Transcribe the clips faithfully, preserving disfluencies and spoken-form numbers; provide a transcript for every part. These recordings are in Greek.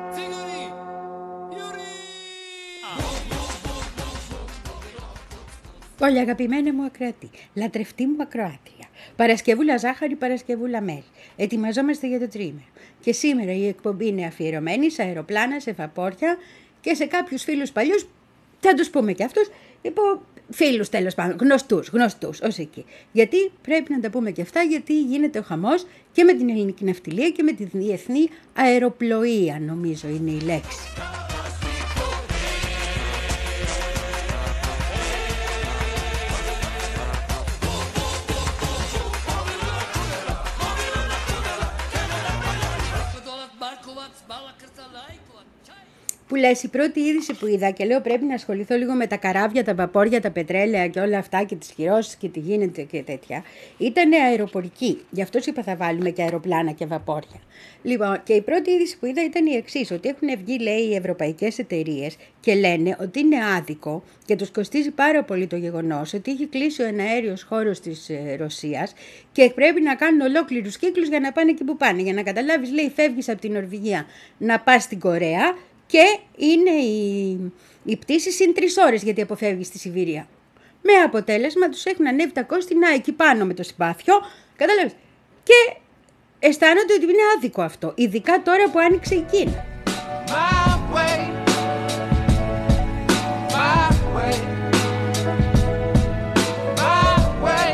Όλοι αγαπημένοι μου ακροατή, λατρευτή μου ακροάτρια, Παρασκευούλα ζάχαρη, Παρασκευούλα μέλι. Ετοιμαζόμαστε για το τρίμηνο. Και σήμερα η εκπομπή είναι αφιερωμένη σε αεροπλάνα, σε βαπόρια και σε κάποιους φίλους παλιούς, θα τους πούμε και αυτούς, υπό φίλους τέλος πάντων, γνωστούς, γνωστούς, ως εκεί. Γιατί πρέπει να τα πούμε και αυτά, γιατί γίνεται ο χαμός και με την ελληνική ναυτιλία και με τη διεθνή αεροπλοεία, νομίζω είναι η λέξη. Που λες, η πρώτη είδηση που είδα και λέω πρέπει να ασχοληθώ λίγο με τα καράβια, τα βαπόρια, τα πετρέλαια και όλα αυτά και τις χειρώσεις και τι γίνεται και τέτοια, ήταν αεροπορική. Γι' αυτό είπα θα βάλουμε και αεροπλάνα και βαπόρια. Λοιπόν, και η πρώτη είδηση που είδα ήταν η εξής, ότι έχουν βγει, λέει, οι ευρωπαϊκές εταιρείες και λένε ότι είναι άδικο και τους κοστίζει πάρα πολύ το γεγονός ότι έχει κλείσει ο εναέριος χώρος της Ρωσίας και πρέπει να κάνουν ολόκληρους κύκλους για να πάνε εκεί που πάνε. Για να καταλάβεις, λέει, φεύγεις από την Νορβηγία να πας στην Κορέα. Και είναι η, η πτήση συν τρεις ώρες γιατί αποφεύγει στη Σιβηρία. Με αποτέλεσμα τους έχουν ανέβει τα κόστη να εκεί πάνω με το συμπάθιο. Κατάλαβες. Και αισθάνονται ότι είναι άδικο αυτό. Ειδικά τώρα που άνοιξε η Κίνα. My way. My way. My way.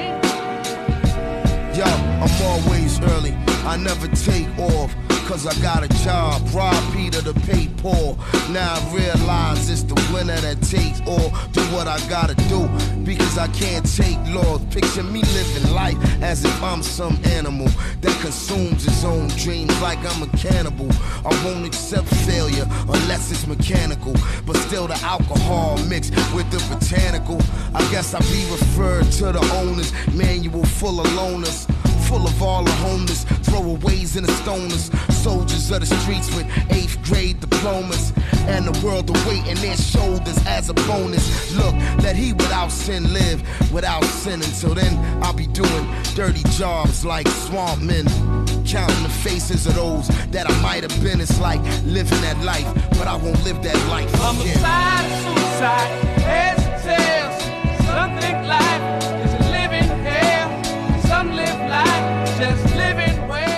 Yo, I'm always early. I never take off. Cause I got a job, rob Peter to pay Paul. Now I realize it's the winner that takes all. Do what I gotta do, because I can't take loss. Picture me living life as if I'm some animal that consumes his own dreams like I'm a cannibal. I won't accept failure unless it's mechanical, but still the alcohol mixed with the botanical. I guess I be referred to the owner's manual full of loners, full of all the homeless, throwaways and the stoners, soldiers of the streets with eighth grade diplomas, and the world awaiting their shoulders as a bonus. Look, let he without sin live without sin. Until then, I'll be doing dirty jobs like swamp men, counting the faces of those that I might have been. It's like living that life, but I won't live that life again. Homicide, suicide, heads and tails. Some think life is a living hell. Some live life just living well.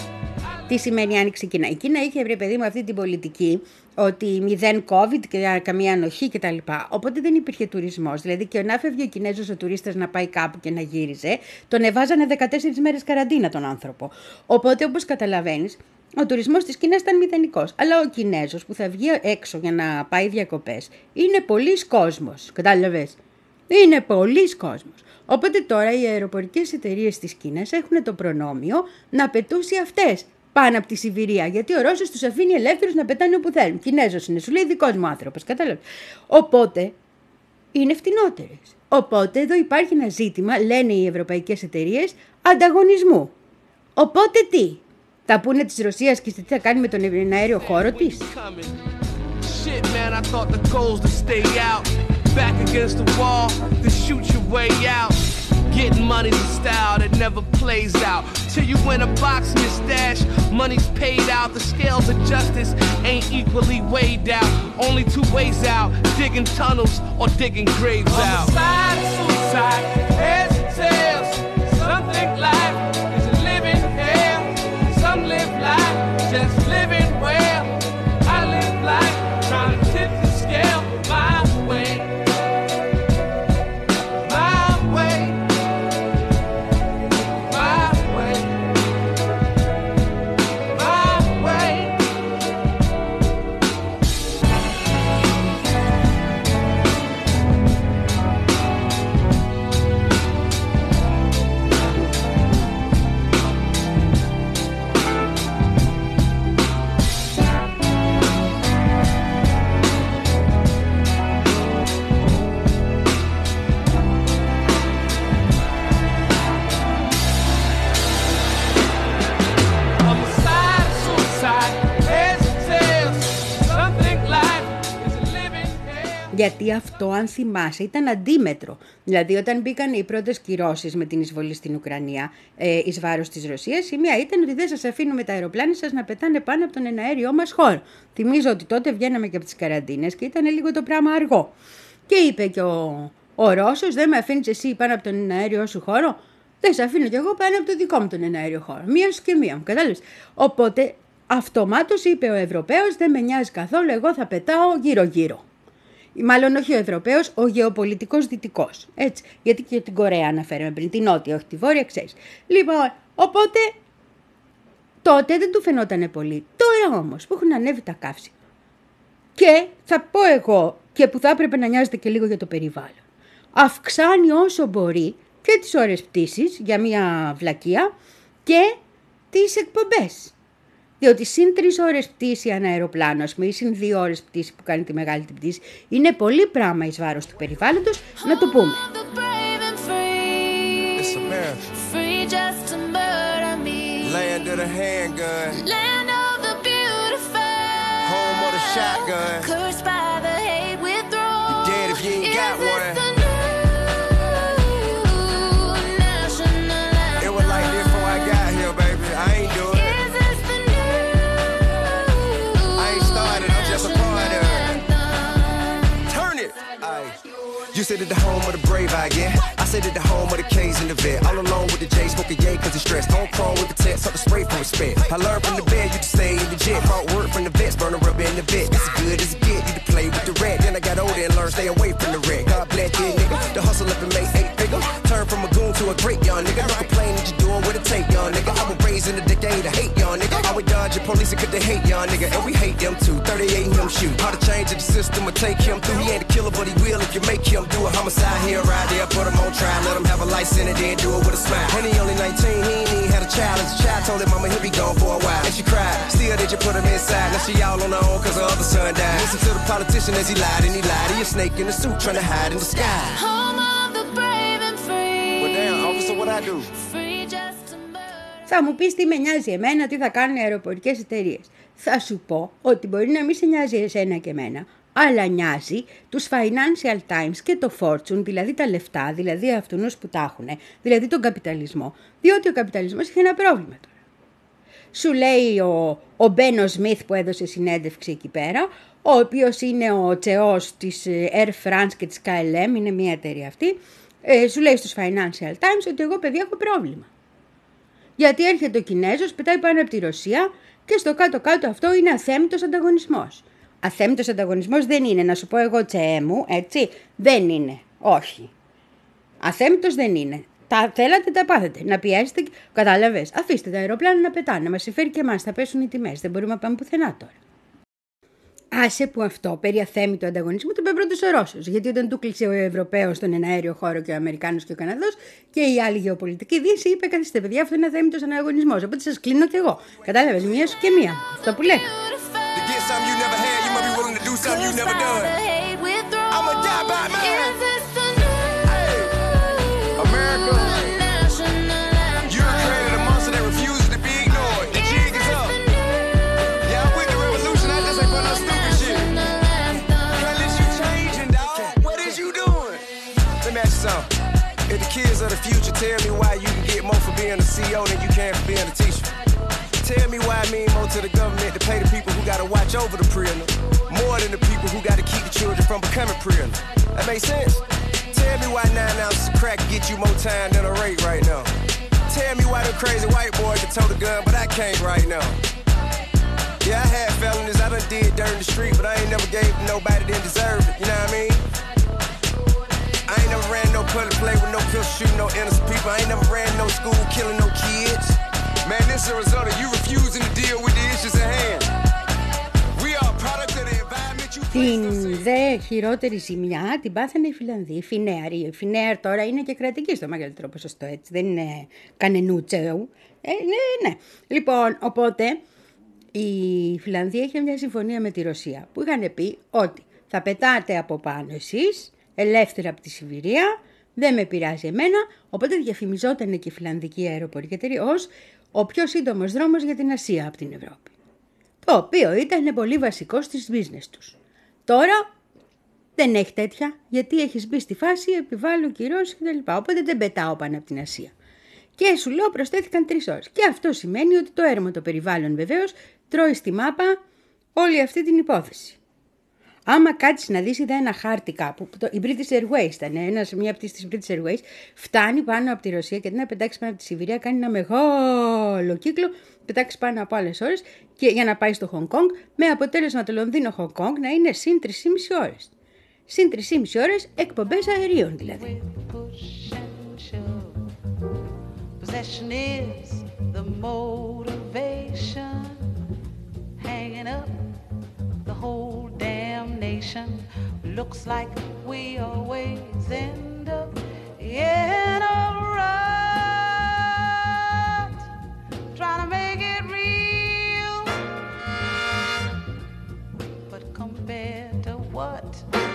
Τι σημαίνει άνοιξε η Κίνα? Η Κίνα είχε, βρε παιδί μου, αυτή την πολιτική ότι μηδέν COVID και καμία ανοχή κτλ. Οπότε δεν υπήρχε τουρισμός. Δηλαδή και να φεύγει ο Κινέζος ο τουρίστας να πάει κάπου και να γύριζε, τον εβάζανε δεκατέσσερις μέρες καραντίνα τον άνθρωπο. Οπότε, όπως καταλαβαίνεις, ο τουρισμός της Κίνας ήταν μηδενικός. Αλλά ο Κινέζος που θα βγει έξω για να πάει διακοπές είναι πολλής κόσμος. Κατάλαβες? Είναι πολλής κόσμος. Οπότε τώρα οι αεροπορικές εταιρείες της Κίνας έχουν το προνόμιο να πετούν σε αυτές πάνω από τη Σιβηρία. Γιατί ο Ρώσος τους αφήνει ελεύθερους να πετάνε όπου θέλουν. Κινέζος είναι, σου λέει, δικός μου άνθρωπος. Κατάλαβες. Οπότε είναι φτηνότερες. Οπότε εδώ υπάρχει ένα ζήτημα, λένε οι ευρωπαϊκές εταιρείες, ανταγωνισμού. Οπότε τι? Θα πούνε της Ρωσίας και τι θα κάνει με τον αέριο χώρο της? Shit, man, I thought the goals to stay out. Back against the wall, to shoot your way out. Getting money's a style that never plays out. Till you win a box in your stash, money's paid out. The scales of justice ain't equally weighed out. Only two ways out, digging tunnels or digging graves out. Homicide, suicide, heads and tails. Some think life is a living hell. Some live life just living well. I live life trying to tip the scale my way. Γιατί αυτό, αν θυμάσαι, ήταν αντίμετρο. Δηλαδή, όταν μπήκαν οι πρώτες κυρώσεις με την εισβολή στην Ουκρανία ε, εις βάρος της Ρωσίας, η μία ήταν ότι δεν σας αφήνουμε τα αεροπλάνα σας να πετάνε πάνω από τον εναέριό μας χώρο. Θυμίζω ότι τότε βγαίναμε και από τις καραντίνες και ήταν λίγο το πράγμα αργό. Και είπε και ο, ο Ρώσος, δεν με αφήνεις εσύ πάνω από τον εναέριό σου χώρο, δεν σε αφήνω κι εγώ πάνω από το δικό μου τον εναέριο χώρο. Μία σου και μία μου, κατάλαβες. Οπότε, αυτομάτως είπε ο Ευρωπαίος, δεν με νοιάζει καθόλου, εγώ θα πετάω γύρω-γύρω. Μάλλον όχι ο Ευρωπαίος, ο γεωπολιτικός δυτικός. Έτσι. Γιατί και την Κορέα αναφέραμε πριν, την νότια, όχι τη βόρεια, ξέρεις. Λοιπόν, οπότε τότε δεν του φαινότανε πολύ. Τώρα όμως που έχουν ανέβει τα καύσιμα. Και θα πω εγώ, και που θα έπρεπε να νοιάζεται και λίγο για το περιβάλλον, αυξάνει όσο μπορεί και τις ώρες πτήσης για μια βλακεία και τις εκπομπές. Διότι συν τρεις ώρες πτήση ανά αεροπλάνο, ας πούμε, ή συν δύο ώρες πτήση που κάνει τη μεγάλη την πτήση, είναι πολύ πράγμα εις βάρος του περιβάλλοντος, να το πούμε. Land of the handgun, land of the beautiful, home of the shotgun, cursed by the hate withdrawn. You dead if you ain't got one. It was like this before I got here, baby. I ain't do it. You said it the home of the brave, I get. I said it the home of the K's and the vet. All alone with the J, smoking yay cause he's stressed. Home chrome with the test, something spray from respect. I learned from the bed, you to stay in the jet. Brought word from the vets, burn a rubber in the vet. It's good as it get, you to play with the red. Then I got older and learned stay away from the red. God bless you, nigga. The hustle up and make eight figure. Turn from a goon to a great young nigga. No complain that you doing what it take, young nigga. I was raised in the decade to hate, young nigga. I would dodge the police and could they hate, young nigga. And we hate them too. thirty-eight and him shoot. How to change the system will take him through. He ain't a killer, but he will if you make him do a homicide. Here, right there, put him on trial, let him have a life in it, then do it with a smile. And he only nineteen, he ain't even had a child. As a child told him mama he'll be gone for a while. And she cried, still did you put him inside? Now she all on her own cause her other son died. Listen to the politician as he lied and he lied. He a snake in the suit trying to hide in the sky. Home of the brave and free. Well damn, officer, what I do? Free just to murder. Θα μου πεις τι με νοιάζει εμένα, τι θα κάνουν οι αεροπορικές εταιρείες. Θα σου πω ότι μπορεί να μην σε νοιάζει εσένα και εμένα, αλλά νοιάζει τους Financial Times και το Fortune, δηλαδή τα λεφτά, δηλαδή αυτούς που τα έχουν, δηλαδή τον καπιταλισμό, διότι ο καπιταλισμός είχε ένα πρόβλημα τώρα. Σου λέει ο, ο Μπένο Σμιθ που έδωσε συνέντευξη εκεί πέρα, ο οποίος είναι ο τσεός της Air France και της K L M, είναι μια εταιρεία αυτή, ε, σου λέει στους Financial Times ότι εγώ παιδιά έχω πρόβλημα. Γιατί έρχεται ο Κινέζος, πετάει πάνω από τη Ρωσία και στο κάτω-κάτω αυτό είναι αθέμητος ανταγωνισμός. Αθέμητος ανταγωνισμός δεν είναι, να σου πω εγώ τσέ μου, έτσι, δεν είναι, όχι. Αθέμητος δεν είναι. Τα θέλατε, τα πάθετε. Να πιέσετε, κατάλαβες, αφήστε τα αεροπλάνα να πετάνε, να μας συμφέρει και εμάς, θα πέσουν οι τιμές, δεν μπορούμε να πάμε πουθενά τώρα. Άσε που αυτό, περί αθέμητου ανταγωνισμού, το είπε πρώτος ο Ρώσος. Γιατί όταν του κλείσε ο Ευρωπαίος στον εναέριο χώρο και ο Αμερικάνος και ο Καναδός και η άλλη γεωπολιτική δύση, είπε: καθίστε, παιδιά, αυτό είναι αθέμητος ανταγωνισμός. Οπότε σας κλείνω κι εγώ. Κατάλαβες, μία σου και μία. Αυτό που λέει. If the kids of the future tell me why you can get more for being a C E O than you can for being a teacher. Tell me why I mean more to the government to pay the people who got to watch over the prisoner more than the people who got to keep the children from becoming prisoners. That makes sense? Tell me why nine ounces of crack get you more time than a rape right now. Tell me why them crazy white boys can tote a gun, but I can't right now. Yeah, I had felonies, I done did dirt in the street, but I ain't never gave to nobody that deserved it, you know what I mean? I ain't never ran no public play with no pistol shooting no innocent people. I ain't never ran no school killing no kids. Man, this is a result of you refusing to deal with the issues at hand. We are product of the environment you Την δε χειρότερη ζημιά την πάθανε οι Φιλανδοί, οι Φινέαροι. Οι Φινέαρ τώρα είναι και κρατικοί στο μεγαλύτερο ποσοστό, έτσι. Δεν είναι κανενούτσεου. Ε, ναι, ναι. Λοιπόν, οπότε η Φιλανδία είχε μια συμφωνία με τη Ρωσία που είχαν πει ότι θα πετάτε από πάνω εσείς ελεύθερα από τη Σιβηρία, δεν με πειράζει εμένα, οπότε διαφημιζόταν και η Φιλανδική αεροπορική εταιρεία ως ο πιο σύντομος δρόμος για την Ασία από την Ευρώπη. Το οποίο ήταν πολύ βασικό στις business τους. Τώρα Δεν έχει τέτοια, γιατί έχεις μπει στη φάση, επιβάλλω κυρώσεις κτλ. Οπότε δεν πετάω πάνω από την Ασία. Και σου λέω προσθέθηκαν τρεις ώρες. Και αυτό σημαίνει ότι το έρμο το περιβάλλον βεβαίως τρώει στη μάπα όλη αυτή την υπόθεση. Άμα κάτσεις να δεις, είδα ένα χάρτη κάπου, το, η British Airways ήταν, ένας, μια πτήση της British Airways, φτάνει πάνω από τη Ρωσία και αντί να πετάξει πάνω από τη Σιβηρία, κάνει ένα μεγάλο κύκλο, πετάξει πάνω από άλλες ώρες και, για να πάει στο Χονγκ Κονγκ, με αποτέλεσμα το Λονδίνο Χονγκ Κονγκ να είναι συν τρεις και μισή ώρες. Συν τρεις και μισή ώρες εκπομπές αερίων δηλαδή. Possession is the motivation, hanging up the whole damn nation. Looks like we always end up in a rut, trying to make it real, but compared to what?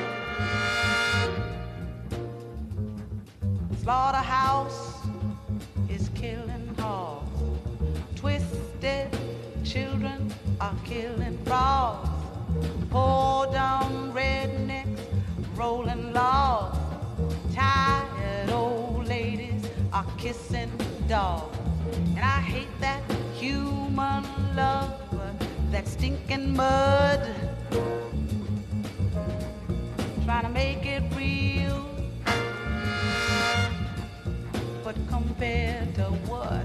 Slaughterhouse is killing hogs. Twisted children are killing frogs. Poor dumb rednecks rolling logs. Tired old ladies are kissing dogs. And I hate that human love, that stinking mud, trying to make it real. But compared to what?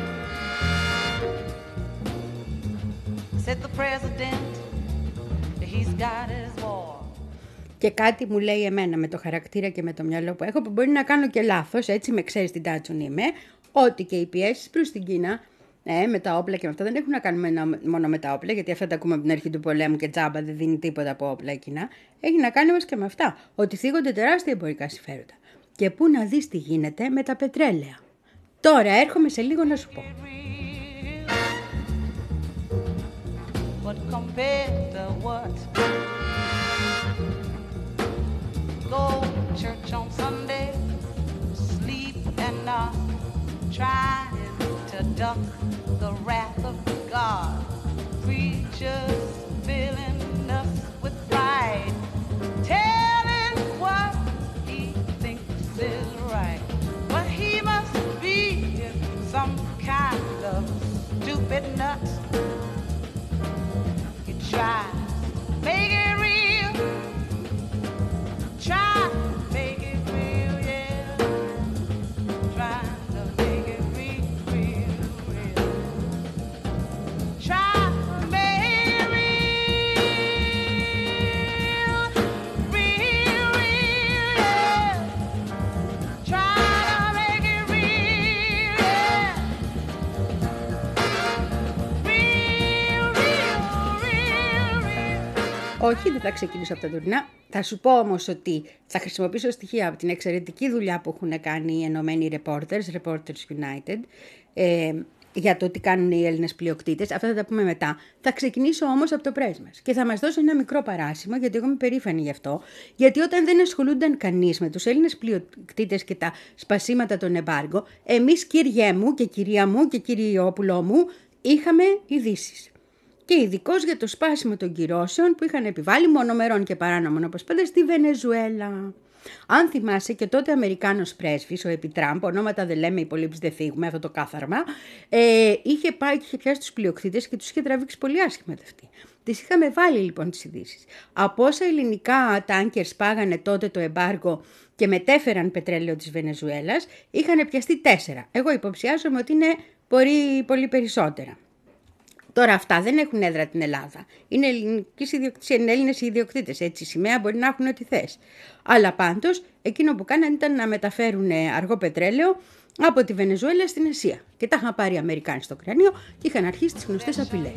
Said the president, he's got his war. Και κάτι μου λέει εμένα με το χαρακτήρα και με το μυαλό που έχω, που μπορεί να κάνω και λάθος, έτσι με ξέρεις την τάτσουν είμαι, ότι και οι πιέσεις προς την Κίνα, ε, με τα όπλα και με αυτά, δεν έχουν να κάνουν με, μόνο με τα όπλα, γιατί αυτά τα ακούμε από την αρχή του πολέμου και τζάμπα δεν δίνει τίποτα από όπλα η Κίνα. Έχει να κάνει όμως και με αυτά, ότι θίγονται τεράστια εμπορικά συμφέροντα. Και πού να δεις τι γίνεται με τα πετρέλαια. Τώρα έρχομαι σε λίγο να σου πω. But compared to what? Go church on Sunday, sleep and not trying to duck the wrath of God. Preachers filling us with pride, telling what he thinks is right. But he must be some kind of stupid nut. Try, make it real. Try, make it real, yeah. Try to make it real, real, real. Try, make it real, real, real, yeah. Try to make it real, yeah. Όχι, δεν θα ξεκινήσω από τα τουρνά. Θα σου πω όμως ότι θα χρησιμοποιήσω στοιχεία από την εξαιρετική δουλειά που έχουν κάνει οι ενωμένοι reporters, Reporters United, ε, για το τι κάνουν οι Έλληνες πλειοκτήτες. Αυτά θα τα πούμε μετά. Θα ξεκινήσω όμως από το πρέσ μας και θα μας δώσω ένα μικρό παράσημο, γιατί εγώ είμαι περήφανη γι' αυτό. Γιατί όταν δεν ασχολούνταν κανείς με τους Έλληνες πλειοκτήτες και τα σπασίματα των εμπάργο, εμείς, κύριέ μου και κυρία μου και κυριόπουλό μου, είχαμε ειδήσεις. Και ειδικώς για το σπάσιμο των κυρώσεων που είχαν επιβάλει μονομερών και παράνομων, όπως πάντα, στη Βενεζουέλα. Αν θυμάσαι, και τότε Αμερικάνος πρέσβης, ο επί Τραμπ, ονόματα δεν λέμε, υπολείψεις δεν φύγουμε, αυτό το κάθαρμα, ε, είχε πάει και είχε πιάσει τους πλειοκτήτες και τους είχε τραβήξει πολύ άσχημα αυτοί. Τις είχαμε βάλει λοιπόν τις ειδήσεις. Από όσα ελληνικά τάνκερ σπάγανε τότε το εμπάργο και μετέφεραν πετρέλαιο της Βενεζουέλας, είχαν πιαστεί τέσσερα. Εγώ υποψιάζομαι ότι είναι πολύ, πολύ περισσότερα. Τώρα αυτά δεν έχουν έδρα την Ελλάδα. Είναι ελληνικής ιδιοκτησίας, είναι Έλληνες οι ιδιοκτήτες. Έτσι, σημαία μπορεί να έχουν ό,τι θες. Αλλά πάντως, εκείνο που κάνανε ήταν να μεταφέρουν αργό πετρέλαιο από τη Βενεζουέλα στην Ασία. Και τα είχαν πάρει οι Αμερικάνοι στο κρανίο και είχαν αρχίσει τις γνωστές απειλές.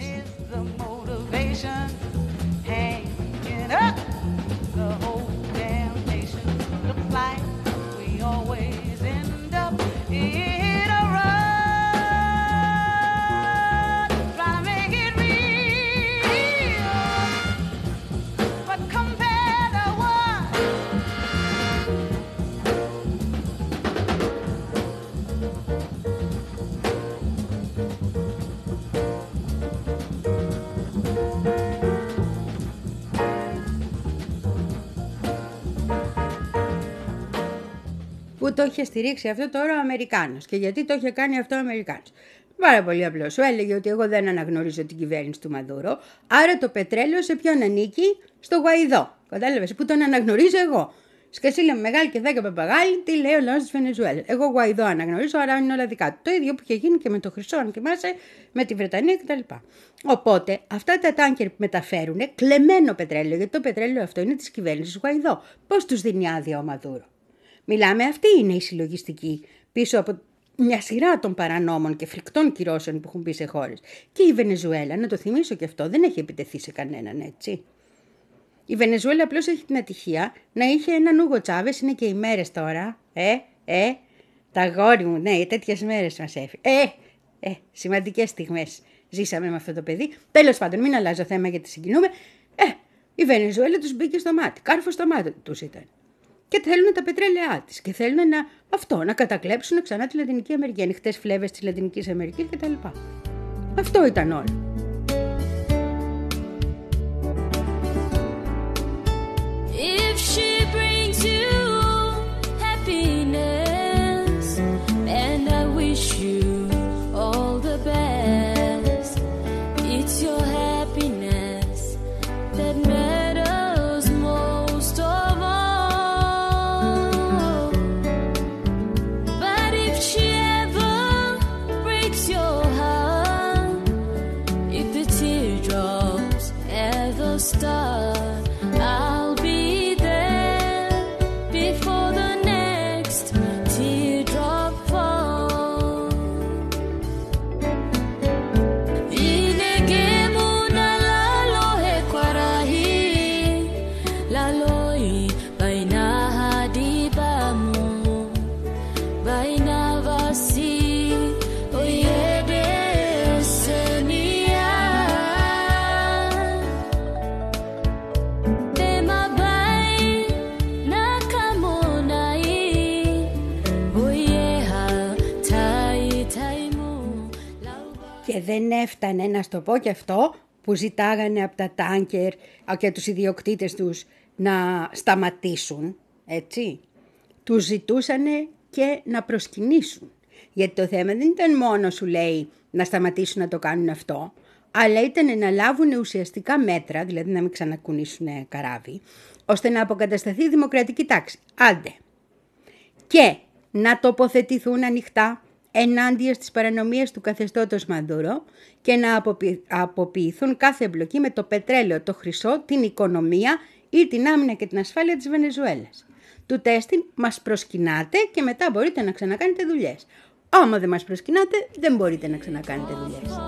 που το είχε στηρίξει αυτό τώρα ο Αμερικάνος. Και γιατί το είχε κάνει αυτό ο Αμερικάνος? Πάρα πολύ απλό. Σου έλεγε ότι εγώ δεν αναγνωρίζω την κυβέρνηση του Μαδούρο, άρα το πετρέλαιο σε ποιον ανήκει? Στο Γουαϊδό. Κατάλαβες, που τον αναγνωρίζω εγώ. Σκασίλα μεγάλη και δέκα παπαγάλη, τι λέει ο λαός της Βενεζουέλας. Εγώ Γουαϊδό αναγνωρίζω, άρα είναι όλα δικά του. Το ίδιο που είχε γίνει και με το Χρυσό, αν θυμάσαι, με τη Βρετανία κτλ. Οπότε αυτά τα τάνκερ που μεταφέρουν κλεμμένο πετρέλαιο, γιατί το πετρέλαιο αυτό είναι της κυβέρνησης Γουαϊδό. Πώς τους δίνει άδεια ο Μαδούρο? Μιλάμε, αυτή είναι η συλλογιστική πίσω από μια σειρά των παρανόμων και φρικτών κυρώσεων που έχουν μπει σε χώρες. Και η Βενεζουέλα, να το θυμίσω και αυτό, δεν έχει επιτεθεί σε κανέναν, έτσι. Η Βενεζουέλα απλώς έχει την ατυχία να είχε έναν Ούγο Τσάβες, είναι και οι μέρες τώρα. Ε, ε, τα γόρι μου, ναι, τέτοιες μέρες μας έφυγε. Ε, ε, σημαντικές στιγμές ζήσαμε με αυτό το παιδί. Τέλος πάντων, μην αλλάζω θέμα γιατί συγκινούμε. Ε, η Βενεζουέλα τους μπήκε στο μάτι, κάρφο στο μάτι τους ήταν. Και θέλουν τα πετρέλαιά της και θέλουν να, αυτό, να κατακλέψουν ξανά τη Λατινική Αμερική, ανοιχτές φλέβες της Λατινικής Αμερικής κτλ. Αυτό ήταν όλο. If she brings you happiness, and I wish you all the best. It's your happiness that matters most of all. But if she ever breaks your heart, if the teardrops ever start, I'll be Και δεν έφτανε, να στο πω και αυτό, που ζητάγανε από τα τάνκερ και τους ιδιοκτήτες τους να σταματήσουν, έτσι. Τους ζητούσανε και να προσκυνήσουν. Γιατί το θέμα δεν ήταν μόνο, σου λέει, να σταματήσουν να το κάνουν αυτό, αλλά ήταν να λάβουν ουσιαστικά μέτρα, δηλαδή να μην ξανακουνήσουν καράβι, ώστε να αποκατασταθεί η δημοκρατική τάξη. Άντε. Και να τοποθετηθούν ανοιχτά ενάντια στις παρανομίες του καθεστώτος Μαδούρο και να αποποιηθούν κάθε εμπλοκή με το πετρέλαιο, το χρυσό, την οικονομία ή την άμυνα και την ασφάλεια της Βενεζουέλας. Του τέστην μας προσκυνάτε και μετά μπορείτε να ξανακάνετε δουλειές. Άμα δεν μας προσκυνάτε, δεν μπορείτε να ξανακάνετε δουλειές.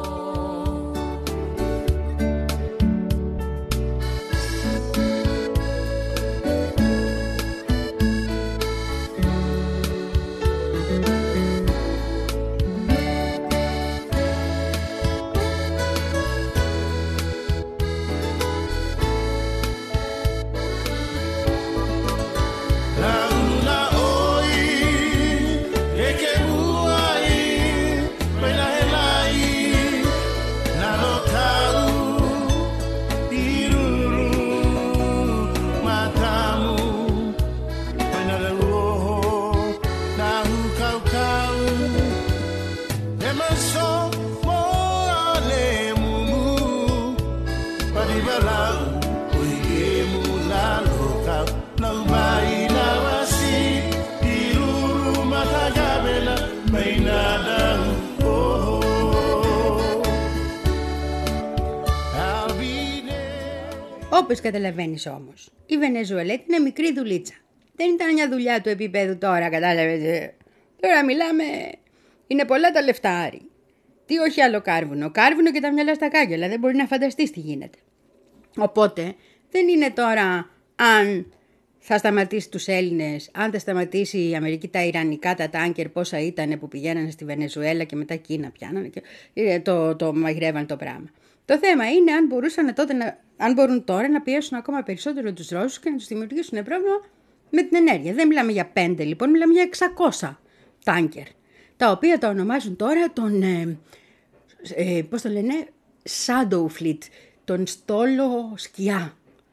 Όπως καταλαβαίνεις όμως, η Βενεζουέλα είναι μικρή δουλίτσα. Δεν ήταν μια δουλειά του επίπεδου τώρα, κατάλαβες. Τώρα μιλάμε, είναι πολλά τα λεφτάρι. Τι όχι άλλο κάρβουνο, κάρβουνο και τα μυαλά στα κάγκελα, δεν μπορεί να φανταστείς τι γίνεται. Οπότε δεν είναι τώρα αν θα σταματήσει τους Έλληνες, αν θα σταματήσει η Αμερική τα Ιρανικά, τα τάνκερ, πόσα ήταν που πηγαίνανε στη Βενεζουέλα και μετά Κίνα πιάνανε και το, το μαγειρεύαν το πράγμα. Το θέμα είναι αν, μπορούσαν τότε να, αν μπορούν τώρα να πιέσουν ακόμα περισσότερο τους Ρώσους και να τους δημιουργήσουν πρόβλημα με την ενέργεια. Δεν μιλάμε για πέντε λοιπόν, μιλάμε για εξακόσια τάνκερ, τα οποία τα ονομάζουν τώρα τον, ε, ε, πώς το λένε, shadow fleet, τον στόλο σκιά.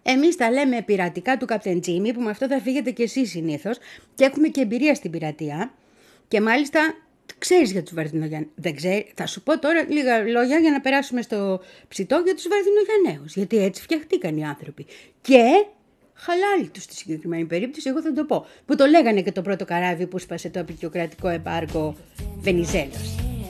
Εμείς τα λέμε πειρατικά του Καπτεν Τζίμι, που με αυτό θα φύγετε κι εσείς συνήθως, και έχουμε και εμπειρία στην πειρατεία. Και μάλιστα ξέρεις για τους Βαρδινογιανναίους. Δεν ξέρει. Θα σου πω τώρα λίγα λόγια για να περάσουμε στο ψητό για τους Βαρδινογιανναίους. Γιατί έτσι φτιαχτήκαν οι άνθρωποι. Και χαλάλι τους στη συγκεκριμένη περίπτωση, εγώ θα το πω. Που το λέγανε και το πρώτο καράβι που σπάσε το απεικιοκρατικό εμπάργκο Βενιζέλος.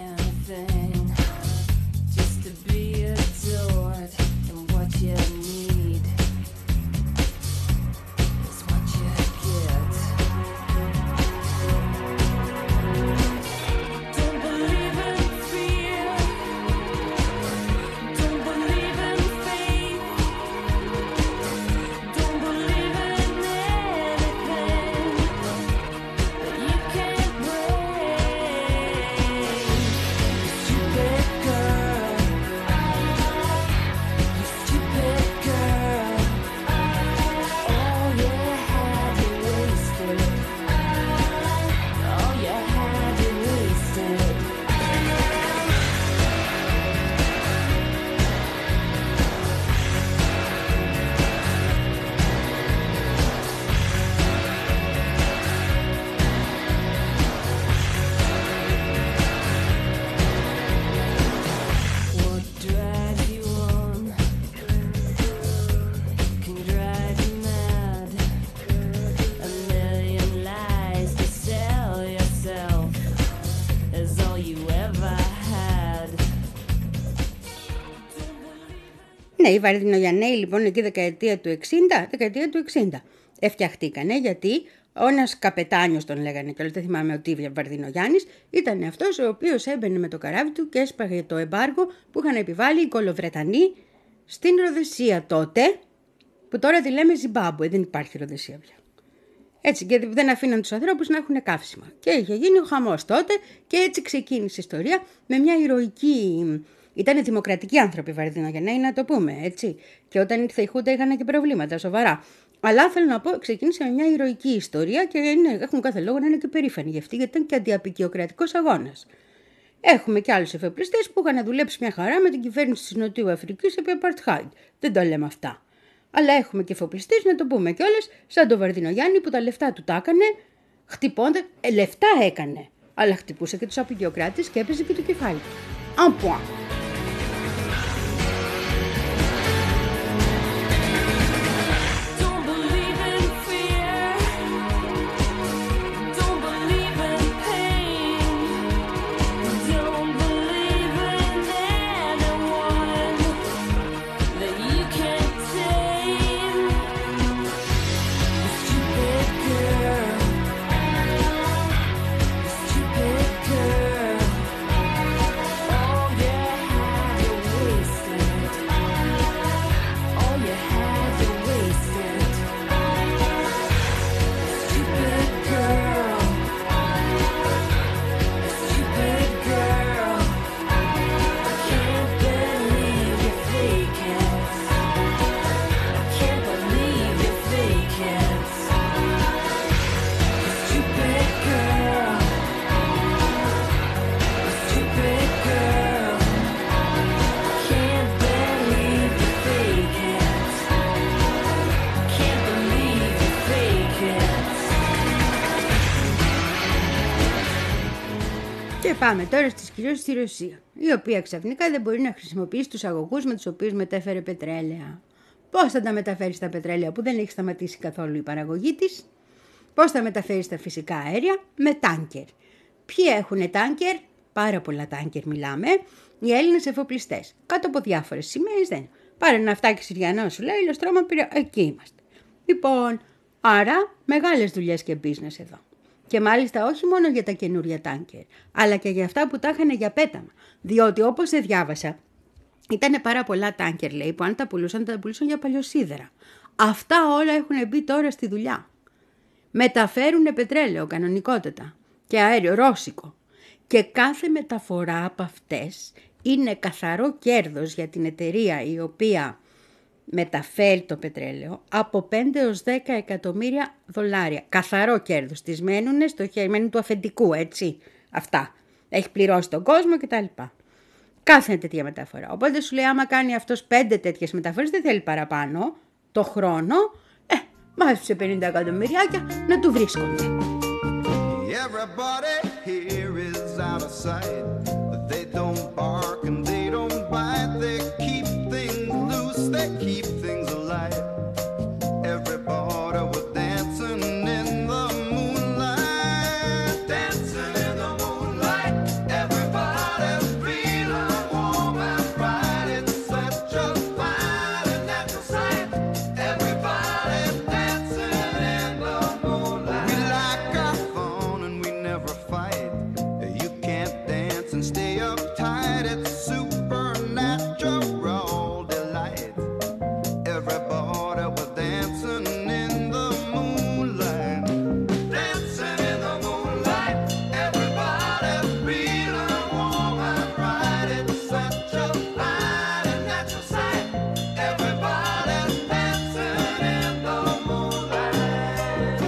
Ναι, οι Βαρδινογιανναίοι λοιπόν εκεί δεκαετία του εξήντα, δεκαετία του εξήντα εφτιαχτήκανε, γιατί ο ένας καπετάνιος τον λέγανε και όλες, δεν θυμάμαι ο Τίβια Βαρδινογιάννης, ήταν αυτός ο οποίος έμπαινε με το καράβι του και έσπαγε το εμπάργο που είχαν επιβάλει οι Κολοβρετανοί στην Ροδεσία τότε, που τώρα τη λέμε Ζιμπάμπουε, δεν υπάρχει Ροδεσία πια. Έτσι, γιατί δεν αφήναν τους ανθρώπους να έχουν καύσιμα. Και είχε γίνει ο χαμός τότε και έτσι ξεκίνησε η ιστορία με μια ηρωική. Ήτανε δημοκρατικοί άνθρωποι οι Βαρδινογιανναίοι, να το πούμε, έτσι. Και όταν ήρθε η Χούντα είχαν και προβλήματα σοβαρά. Αλλά θέλω να πω, ξεκίνησε με μια ηρωική ιστορία και είναι, έχουν κάθε λόγο να είναι και περήφανοι γι' αυτή, γιατί ήταν και αντιαπικιοκρατικός αγώνας. Έχουμε και άλλους εφοπλιστές που είχαν δουλέψει μια χαρά με την κυβέρνηση της Νοτιού Αφρικής επί Απαρτχάιντ. Δεν τα λέμε αυτά. Αλλά έχουμε και εφοπλιστές, να το πούμε κιόλας, σαν τον Βαρδινογιάννη που τα λεφτά του τα έκανε χτυπώντας. Ε, λεφτά έκανε. Αλλά χτυπούσε και τους απεικιοκράτες και έπαιζε και το κεφάλι του. Un point. Και πάμε τώρα στις κυρίως στη Ρωσία, η οποία ξαφνικά δεν μπορεί να χρησιμοποιήσει τους αγωγούς με τους οποίους μετέφερε πετρέλαια. Πώς θα τα μεταφέρει τα πετρέλαια που δεν έχει σταματήσει καθόλου η παραγωγή της? Πώς θα μεταφέρει τα φυσικά αέρια? Με τάνκερ. Ποιοι έχουν τάνκερ? Πάρα πολλά τάνκερ μιλάμε. Οι Έλληνες εφοπλιστές. Κάτω από διάφορες σημαίες δεν. Πάρε ναυτάκι Συριανό, σου λέει, Λοστρώμα πήρε. Εκεί είμαστε. Λοιπόν, άρα μεγάλες δουλειές και business εδώ. Και μάλιστα όχι μόνο για τα καινούρια τάνκερ, αλλά και για αυτά που τα είχαν για πέταμα. Διότι όπως δεν διάβασα, ήταν πάρα πολλά τάνκερ, λέει, που αν τα πουλούσαν, τα πουλούσαν για παλιοσίδερα. Αυτά όλα έχουν μπει τώρα στη δουλειά. Μεταφέρουν πετρέλαιο κανονικότατα και αέριο ρώσικο. Και κάθε μεταφορά από αυτές είναι καθαρό κέρδος για την εταιρεία η οποία μεταφέρει το πετρέλαιο από πέντε έως δέκα εκατομμύρια δολάρια. Καθαρό κέρδος. Τις μένουν στο χέρι του αφεντικού, έτσι. Αυτά. Έχει πληρώσει τον κόσμο κτλ. Κάθε τέτοια μεταφορά. Οπότε σου λέει, άμα κάνει αυτός πέντε τέτοιες μεταφορές, δεν θέλει παραπάνω. το χρόνο, ε, μάθησε πενήντα εκατομμυριάκια να του βρίσκονται. Everybody here is out of sight, but they don't bark and they don't bite. They keep things loose, they keep things alive. Everybody was dancing in the moonlight, dancing in the moonlight. Everybody's feeling warm and bright. It's such a fine and natural sight. Everybody's dancing in the moonlight. We like our fun and we never fight. You can't dance and stay uptight. It's supernatural delight. Everybody was dancing in the moonlight, dancing in the moonlight. Everybody's feeling warm and bright. It's such a fine and natural sight. Everybody's dancing in the moonlight.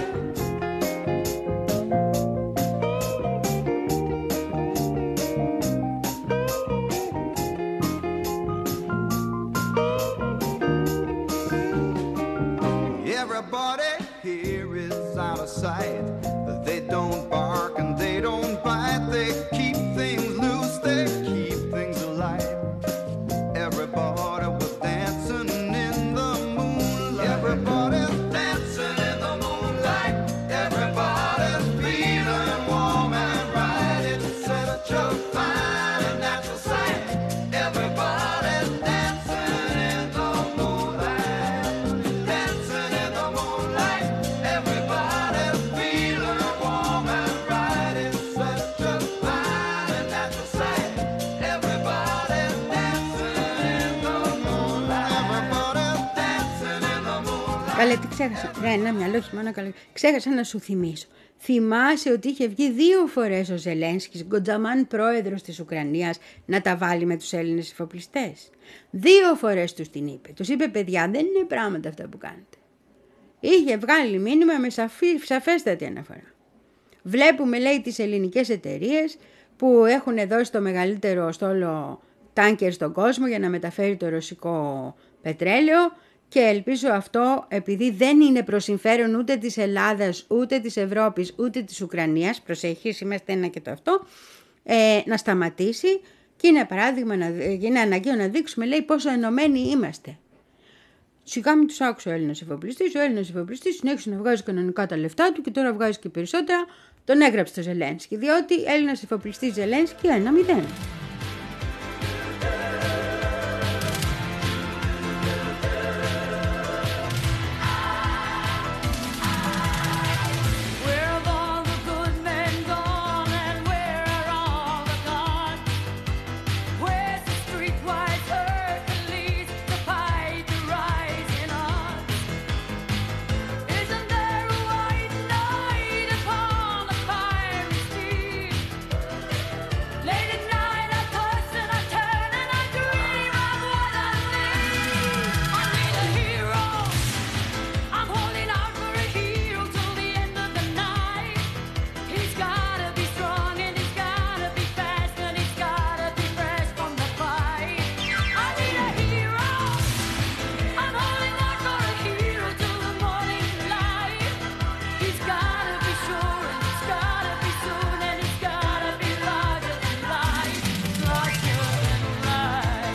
Everybody here is out of sight. They don't bark and they don't bite. They keep things loose, they keep things alive. Everybody was dancing in the moonlight. Everybody's dancing in the moonlight. Everybody's feeling warm and bright. It's such a fine and natural sight. Everybody's dancing in the moonlight, dancing in the moonlight. Everybody's feeling warm and bright. It's such a fine and natural sight. Everybody's dancing in the moonlight. Everybody's dancing in the moonlight. Καλέ, τι ξέχασα. Ρε, ένα μυαλό χειμώνα καλό. Ξέχασα να σου θυμίσω. Θυμάσαι ότι είχε βγει δύο φορές ο Ζελένσκι, γκοντζαμάν πρόεδρος της Ουκρανίας, να τα βάλει με τους Έλληνες εφοπλιστές. Δύο φορές τους την είπε. Τους είπε, παιδιά, δεν είναι πράγματα αυτά που κάνετε. Είχε βγάλει μήνυμα με σαφή, σαφέστατη αναφορά. Βλέπουμε, λέει, τις ελληνικές εταιρείες που έχουν δώσει το μεγαλύτερο στόλο τάνκερ στον κόσμο για να μεταφέρει το ρωσικό πετρέλαιο, και ελπίζω αυτό, επειδή δεν είναι προς συμφέρον ούτε της Ελλάδας, ούτε της Ευρώπης, ούτε της Ουκρανίας, προσεχής, είμαστε ένα και το αυτό, ε, να σταματήσει, και είναι παράδειγμα, να, είναι αναγκαίο να δείξουμε, λέει, πόσο ενωμένοι είμαστε. Σιγά μην τους άκουσε ο Έλληνας εφοπλιστής. Ο Έλληνας εφοπλιστής συνέχισε να βγάζει κανονικά τα λεφτά του και τώρα βγάζει και περισσότερα. Τον έγραψε το Ζελένσκι, διότι Έλληνας εφοπλιστής Ζελένσκι ένα μηδέν. Where have all the good men gone, and where are all the gods? Where's the streetwise Hercules to fight the rising odds? Isn't there a white knight upon a fiery steed? Late at night I toss and I turn and I dream of what I need. I need a hero. I'm holding out for a hero till the end of the night. He's gotta be strong and he's gotta be fast and he's gotta be fresh from the fight. I need a hero. I'm holding out for a hero till the morning light. He's gotta be sure and he's gotta be soon and he's gotta be larger than life, larger than life.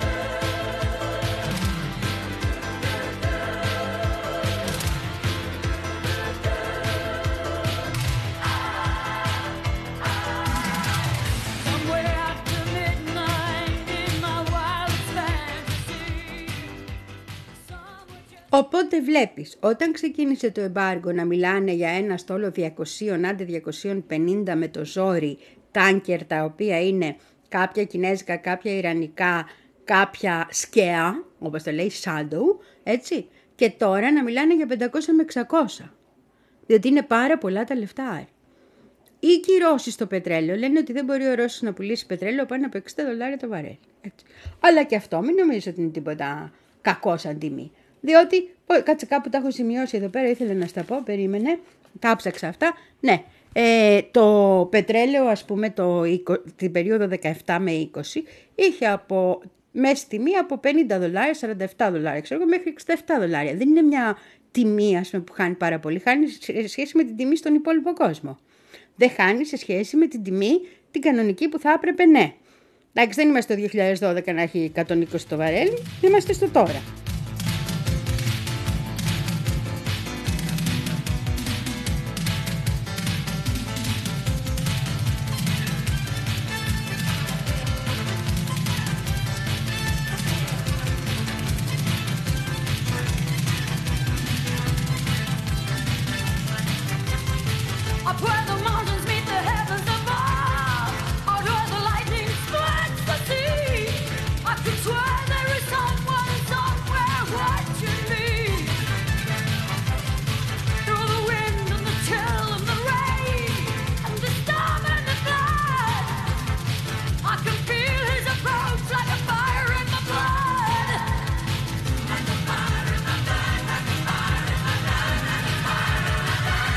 Somewhere after midnight in my wildest fantasy. Somewhere Οπότε βλέπεις, όταν ξεκίνησε το εμπάργο να μιλάνε για ένα στόλο διακόσια, άντε διακόσια πενήντα με το ζόρι, τάνκερ, τα οποία είναι κάποια κινέζικα, κάποια ιρανικά, κάποια σκέα, όπως το λέει shadow, έτσι, και τώρα να μιλάνε για πεντακόσια με εξακόσια, διότι είναι πάρα πολλά τα λεφτά. Οι κυρώσεις στο πετρέλαιο λένε ότι δεν μπορεί ο Ρώσος να πουλήσει πετρέλαιο πάνω από εξήντα δολάρια το βαρέλι. Έτσι. Αλλά και αυτό μην νομίζεις ότι είναι τίποτα κακό σαν τιμή. Διότι, κάτσε κάπου τα έχω σημειώσει εδώ πέρα, ήθελα να στα πω, περίμενε, τα ψάξα αυτά. Ναι, ε, το πετρέλαιο, ας πούμε, το, την περίοδο δεκαεπτά με είκοσι είχε από μέση τιμή από πενήντα δολάρια, σαράντα επτά δολάρια, ξέρω εγώ, μέχρι εξήντα επτά δολάρια. Δεν είναι μια τιμή, ας πούμε, που χάνει πάρα πολύ. Χάνει σε σχέση με την τιμή στον υπόλοιπο κόσμο. Δεν χάνει σε σχέση με την τιμή την κανονική που θα έπρεπε, ναι. Εντάξει, δεν είμαστε το δύο χιλιάδες δώδεκα να έχει εκατόν είκοσι το βαρέλι, είμαστε στο τώρα. Up where the mountains meet the heavens above, out where the lightning splits the sea, I could swear there is someone somewhere watching me. Through the wind and the chill and the rain, and the storm and the flood, I can feel his approach like a fire in my blood. Like a fire in my blood, like a fire in my blood, like a fire in my blood.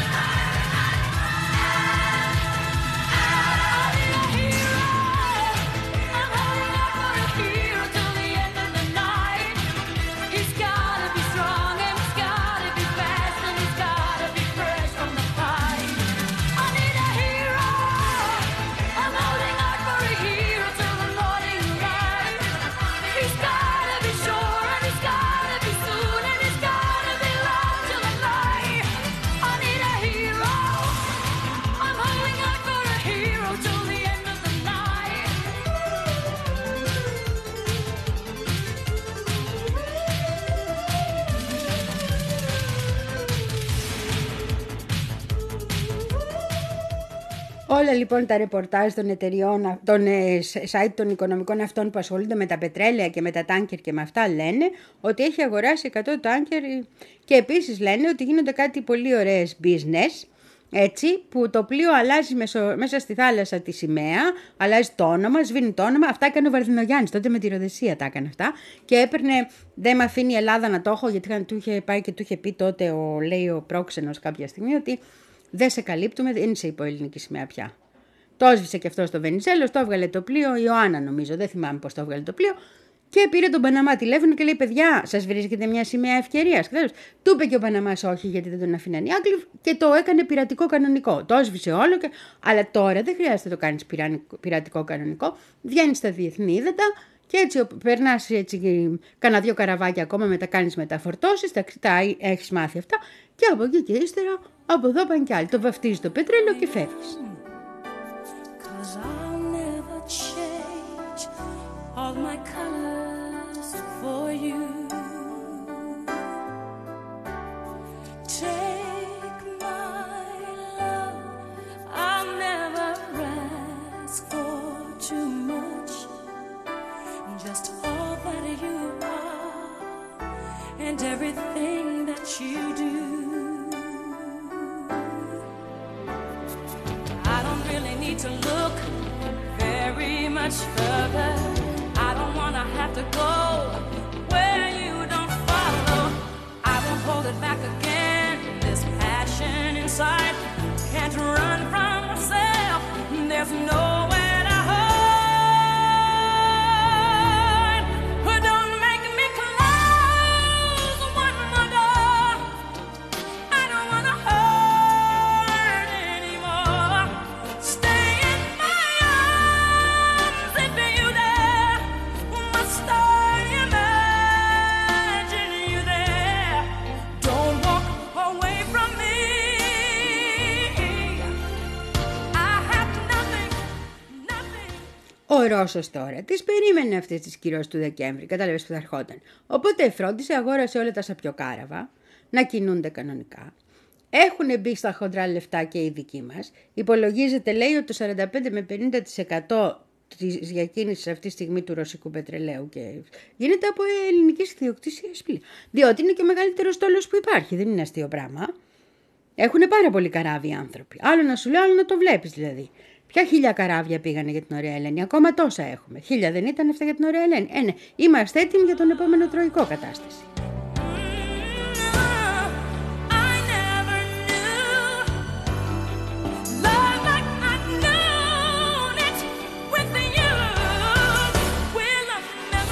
Όλα λοιπόν τα ρεπορτάζ των εταιριών, των ε, site των οικονομικών αυτών που ασχολούνται με τα πετρέλαια και με τα τάνκερ και με αυτά λένε ότι έχει αγοράσει εκατό τάνκερ και επίσης λένε ότι γίνονται κάτι πολύ ωραίες business, έτσι, που το πλοίο αλλάζει μεσο, μέσα στη θάλασσα τη σημαία, αλλάζει το όνομα, σβήνει το όνομα. Αυτά έκανε ο Βαρδινογιάννης, τότε με τη Ροδεσία τα έκανε αυτά. Και έπαιρνε, δεν με αφήνει η Ελλάδα να το έχω, γιατί του είχε πάει και του είχε πει τότε, ο, λέει ο πρόξενος κάποια στιγμή, ότι δεν σε καλύπτουμε, δεν είσαι υπό ελληνική σημαία πια. Το έσβησε και αυτό στο Βενιζέλος, το έβγαλε το πλοίο, η Ιωάννα νομίζω, δεν θυμάμαι πώς το έβγαλε το πλοίο. Και πήρε τον Παναμά τηλέφωνο και λέει: παιδιά, σας βρίσκεται μια σημαία ευκαιρίας. Του είπε και ο Παναμάς όχι, γιατί δεν τον αφήναν οι Άγγλοι και το έκανε πειρατικό κανονικό. Το έσβησε όλο, και... αλλά τώρα δεν χρειάζεται να το κάνεις πειρατικό κανονικό. Βγαίνεις στα διεθνή ύδατα και έτσι περνάς έτσι κάνα δύο καραβάκια ακόμα, μετά κάνεις μεταφορτώσεις, τα, τα έχεις μάθει αυτά και από εκεί και ύστερα από εδώ πάνε κι άλλοι. Το βαφτίζει το πετρέλαιο και φεύγεις. All my colors for you. Take my love, I'll never ask for too much. Just all that you are and everything that you do. I don't really need to look very much further. I don't wanna have to go where you don't follow. I won't hold it back again. This passion inside can't run from myself. There's nowhere to hide. But don't make me close one more door. I don't wanna hurt anymore. Stay in my arms if you dare. Must I imagine you there? Don't walk away from me. I have nothing, nothing. Ο Ρώσος τώρα τις περίμενε αυτές τις κυρώσεις του Δεκέμβρη, κατάλαβες που θα ερχόταν. Οπότε φρόντισε, αγόρασε όλα τα σαπιοκάραβα να κινούνται κανονικά. Έχουν μπει στα χοντρά λεφτά και οι δικοί μας. Υπολογίζεται, λέει, ότι το σαράντα πέντε με πενήντα τοις εκατό της διακίνησης αυτή τη στιγμή του ρωσικού πετρελαίου και γίνεται από ελληνικής ιδιοκτησίας πλοία. Διότι είναι και ο μεγαλύτερος στόλος που υπάρχει, δεν είναι αστείο πράγμα. Έχουν πάρα πολλοί καράβια οι άνθρωποι. Άλλο να σου λέω, άλλο να το βλέπεις δηλαδή. Ποια χίλια καράβια πήγανε για την Ωραία Ελένη, ακόμα τόσα έχουμε. Χίλια δεν ήταν αυτά για την Ωραία Ελένη. Ε, ναι, είμαστε έτοιμοι για τον επόμενο τροϊκό κατάσταση. Love like I've known it with you will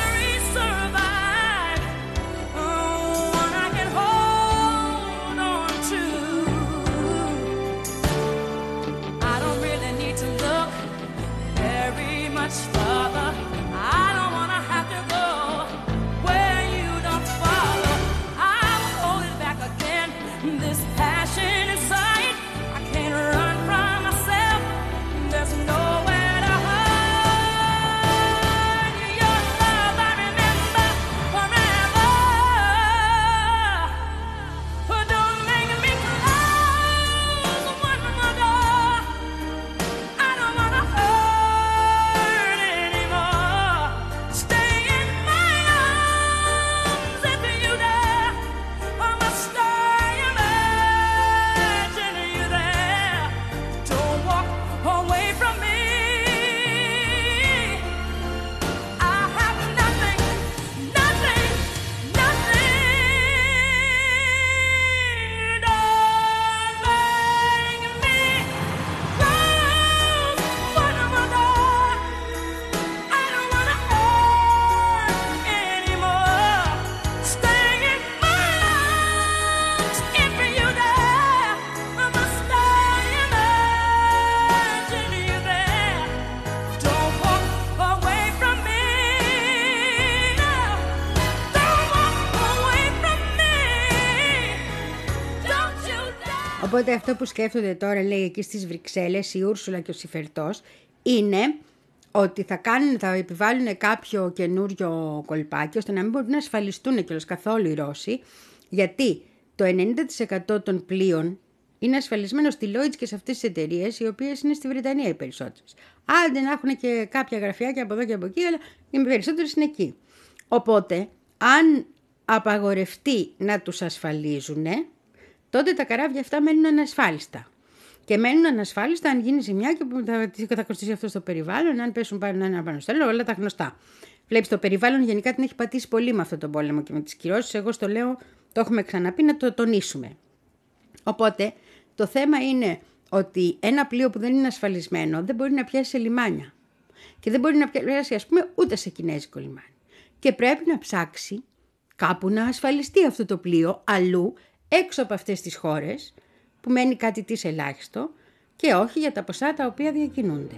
Οπότε αυτό που σκέφτονται τώρα, λέει, εκεί στις Βρυξέλλες, η Ούρσουλα και ο Σιφερτός, είναι ότι θα, κάνουν, θα επιβάλλουν κάποιο καινούριο κολπάκι, ώστε να μην μπορούν να ασφαλιστούν κιόλας καθόλου οι Ρώσοι, γιατί το ενενήντα τοις εκατό των πλοίων είναι ασφαλισμένο στη Lloyds και σε αυτές τις εταιρείες, οι οποίες είναι στη Βρετανία οι περισσότερες. Άντε να έχουν και κάποια γραφιάκια από εδώ και από εκεί, αλλά οι περισσότερες είναι εκεί. Οπότε, αν απαγορευτεί να τους ασφαλίζουν, τότε τα καράβια αυτά μένουν ανασφάλιστα. Και μένουν ανασφάλιστα αν γίνει ζημιά και θα, θα κοστίσει αυτό στο περιβάλλον, αν πέσουν πάνω ένα πάνω στο άλλο, όλα τα γνωστά. Βλέπεις, το περιβάλλον γενικά την έχει πατήσει πολύ με αυτόν τον πόλεμο και με τις κυρώσεις. Εγώ στο λέω, το έχουμε ξαναπεί, να το τονίσουμε. Οπότε, το θέμα είναι ότι ένα πλοίο που δεν είναι ασφαλισμένο δεν μπορεί να πιάσει σε λιμάνια. Και δεν μπορεί να πιάσει, ας πούμε, ούτε σε κινέζικο λιμάνι. Και πρέπει να ψάξει κάπου να ασφαλιστεί αυτό το πλοίο αλλού, έξω από αυτές τις χώρες, που μένει κάτι της ελάχιστο και όχι για τα ποσά τα οποία διακινούνται.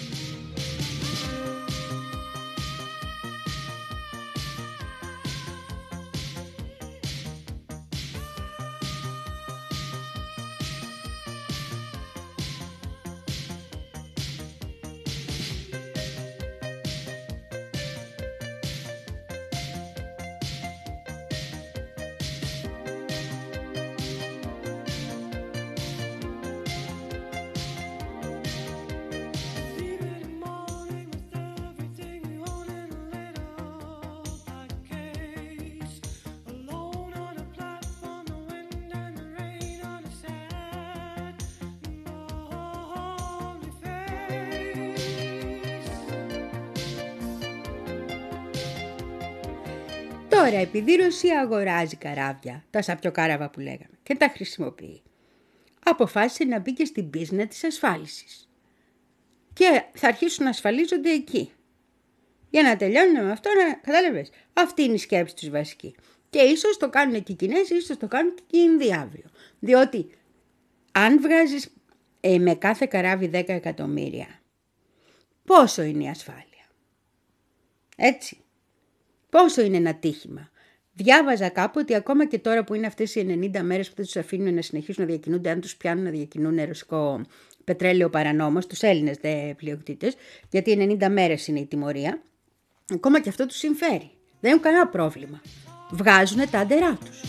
Τώρα, επειδή η Ρωσία αγοράζει καράβια, τα σαπιοκάραβα που λέγαμε, και τα χρησιμοποιεί, αποφάσισε να μπει και στην πίσνα της ασφάλισης. Και θα αρχίσουν να ασφαλίζονται εκεί. Για να τελειώνουν με αυτό, να κατάλαβες. Αυτή είναι η σκέψη τους βασική. Και ίσως το κάνουν και οι Κινέζοι, ίσως το κάνουν και οι Ινδοί αύριο. Διότι αν βγάζεις ε, με κάθε καράβι δέκα εκατομμύρια, πόσο είναι η ασφάλεια? Έτσι. Πόσο είναι ένα τύχημα? Διάβαζα κάπου ότι ακόμα και τώρα που είναι αυτές οι ενενήντα μέρες που δεν τους αφήνουν να συνεχίσουν να διακινούνται, αν τους πιάνουν να διακινούν ρωσικό πετρέλαιο παρανόμως, τους Έλληνες δε πλειοκτήτες, γιατί ενενήντα μέρες είναι η τιμωρία, ακόμα και αυτό τους συμφέρει. Δεν έχουν κανένα πρόβλημα. Βγάζουν τα άντερά τους.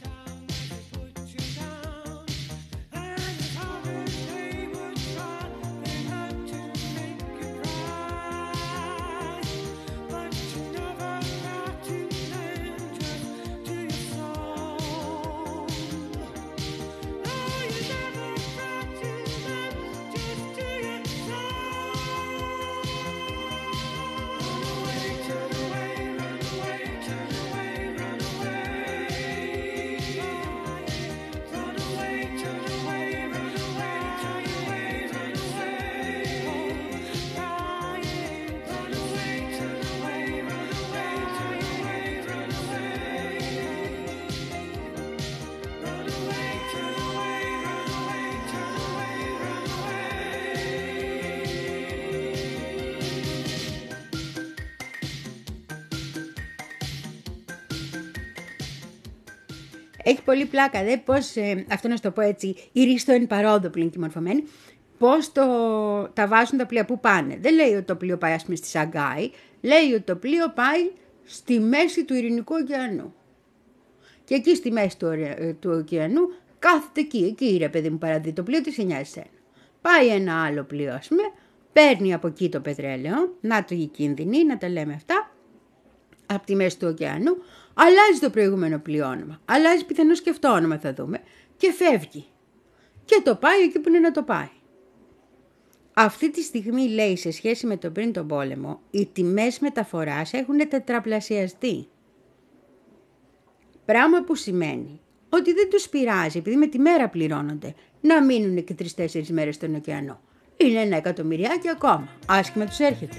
Έχει πολύ πλάκα, δε, πώς, ε, αυτό να σου το πω έτσι, η ρίστο εν παρόδο πλην και μορφωμένη, πώς το, τα βάζουν τα πλοία, που πάνε. Δεν λέει ότι το πλοίο πάει, ας πούμε, στη Σαγκάη, λέει ότι το πλοίο πάει στη μέση του Ειρηνικού ωκεανού. Και εκεί στη μέση του, του ωκεανού κάθεται εκεί, εκεί ρε παιδί μου παραδεί το πλοίο, τι σε νοιάζει εσένα. Πάει ένα άλλο πλοίο, ας πούμε, παίρνει από εκεί το πετρέλαιο, να το οι κίνδυνοι, να τα λέμε αυτά, από τη μέση του ωκεανού, αλλάζει το προηγούμενο πλοίο όνομα, αλλάζει πιθανώς και αυτό όνομα θα δούμε, και φεύγει. Και το πάει εκεί που είναι να το πάει. Αυτή τη στιγμή, λέει, σε σχέση με τον πριν τον πόλεμο, οι τιμές μεταφοράς έχουν τετραπλασιαστεί. Πράγμα που σημαίνει ότι δεν τους πειράζει, επειδή με τη μέρα πληρώνονται, να μείνουν και τρεις-τέσσερις μέρες στον ωκεανό. Είναι ένα εκατομμυριάκι ακόμα, άσχημα τους έρχεται.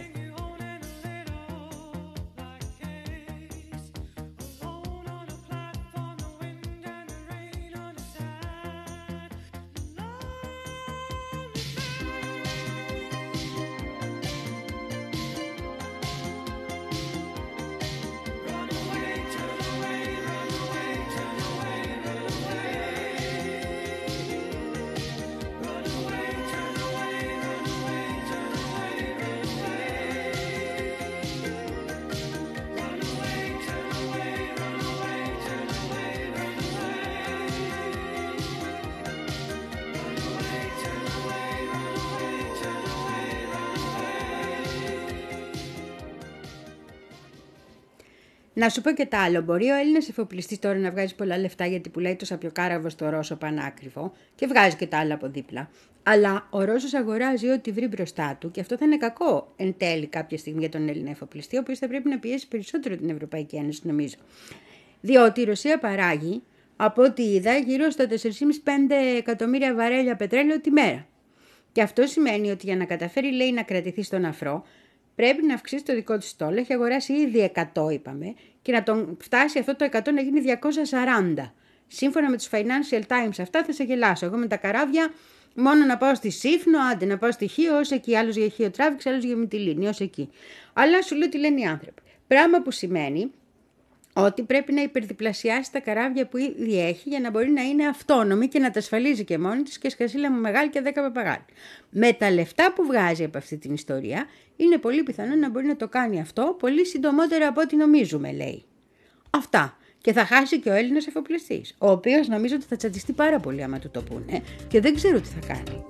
Να σου πω και τα άλλο. Μπορεί ο Έλληνας εφοπλιστής τώρα να βγάζει πολλά λεφτά γιατί πουλάει το σαπιοκάραβο στο Ρώσο πανάκριβο και βγάζει και τα άλλα από δίπλα. Αλλά ο Ρώσος αγοράζει ό,τι βρει μπροστά του και αυτό θα είναι κακό εν τέλει κάποια στιγμή για τον Έλληνα εφοπλιστή, ο οποίος θα πρέπει να πιέσει περισσότερο την Ευρωπαϊκή Ένωση, νομίζω. Διότι η Ρωσία παράγει, από ό,τι είδα, γύρω στα τέσσερα κόμμα πέντε εκατομμύρια βαρέλια πετρέλαιο τη μέρα. Και αυτό σημαίνει ότι για να καταφέρει, λέει, να κρατηθεί στον αφρό, πρέπει να αυξήσει το δικό του στόλο. Έχει αγοράσει ήδη εκατό, είπαμε, και να τον φτάσει αυτό το εκατό να γίνει διακόσια σαράντα. Σύμφωνα με τους Financial Times, αυτά θα σε γελάσω. Εγώ με τα καράβια μόνο να πάω στη Σύφνο, άντε να πάω στη Χίο, ως εκεί. Άλλος για Χίο Τράβηξ, άλλος για Μυτιλήνη, ως εκεί. Αλλά σου λέω τι λένε οι άνθρωποι. Πράγμα που σημαίνει ότι πρέπει να υπερδιπλασιάσει τα καράβια που ήδη έχει για να μπορεί να είναι αυτόνομη και να τα ασφαλίζει και μόνη της και σκασίλα μου μεγάλη και δέκα παπαγάλοι. Με τα λεφτά που βγάζει από αυτή την ιστορία, είναι πολύ πιθανό να μπορεί να το κάνει αυτό πολύ συντομότερα από ό,τι νομίζουμε, λέει. Αυτά. Και θα χάσει και ο Έλληνας εφοπλιστής, ο οποίος νομίζω ότι θα τσαντιστεί πάρα πολύ άμα του το πούνε και δεν ξέρω τι θα κάνει.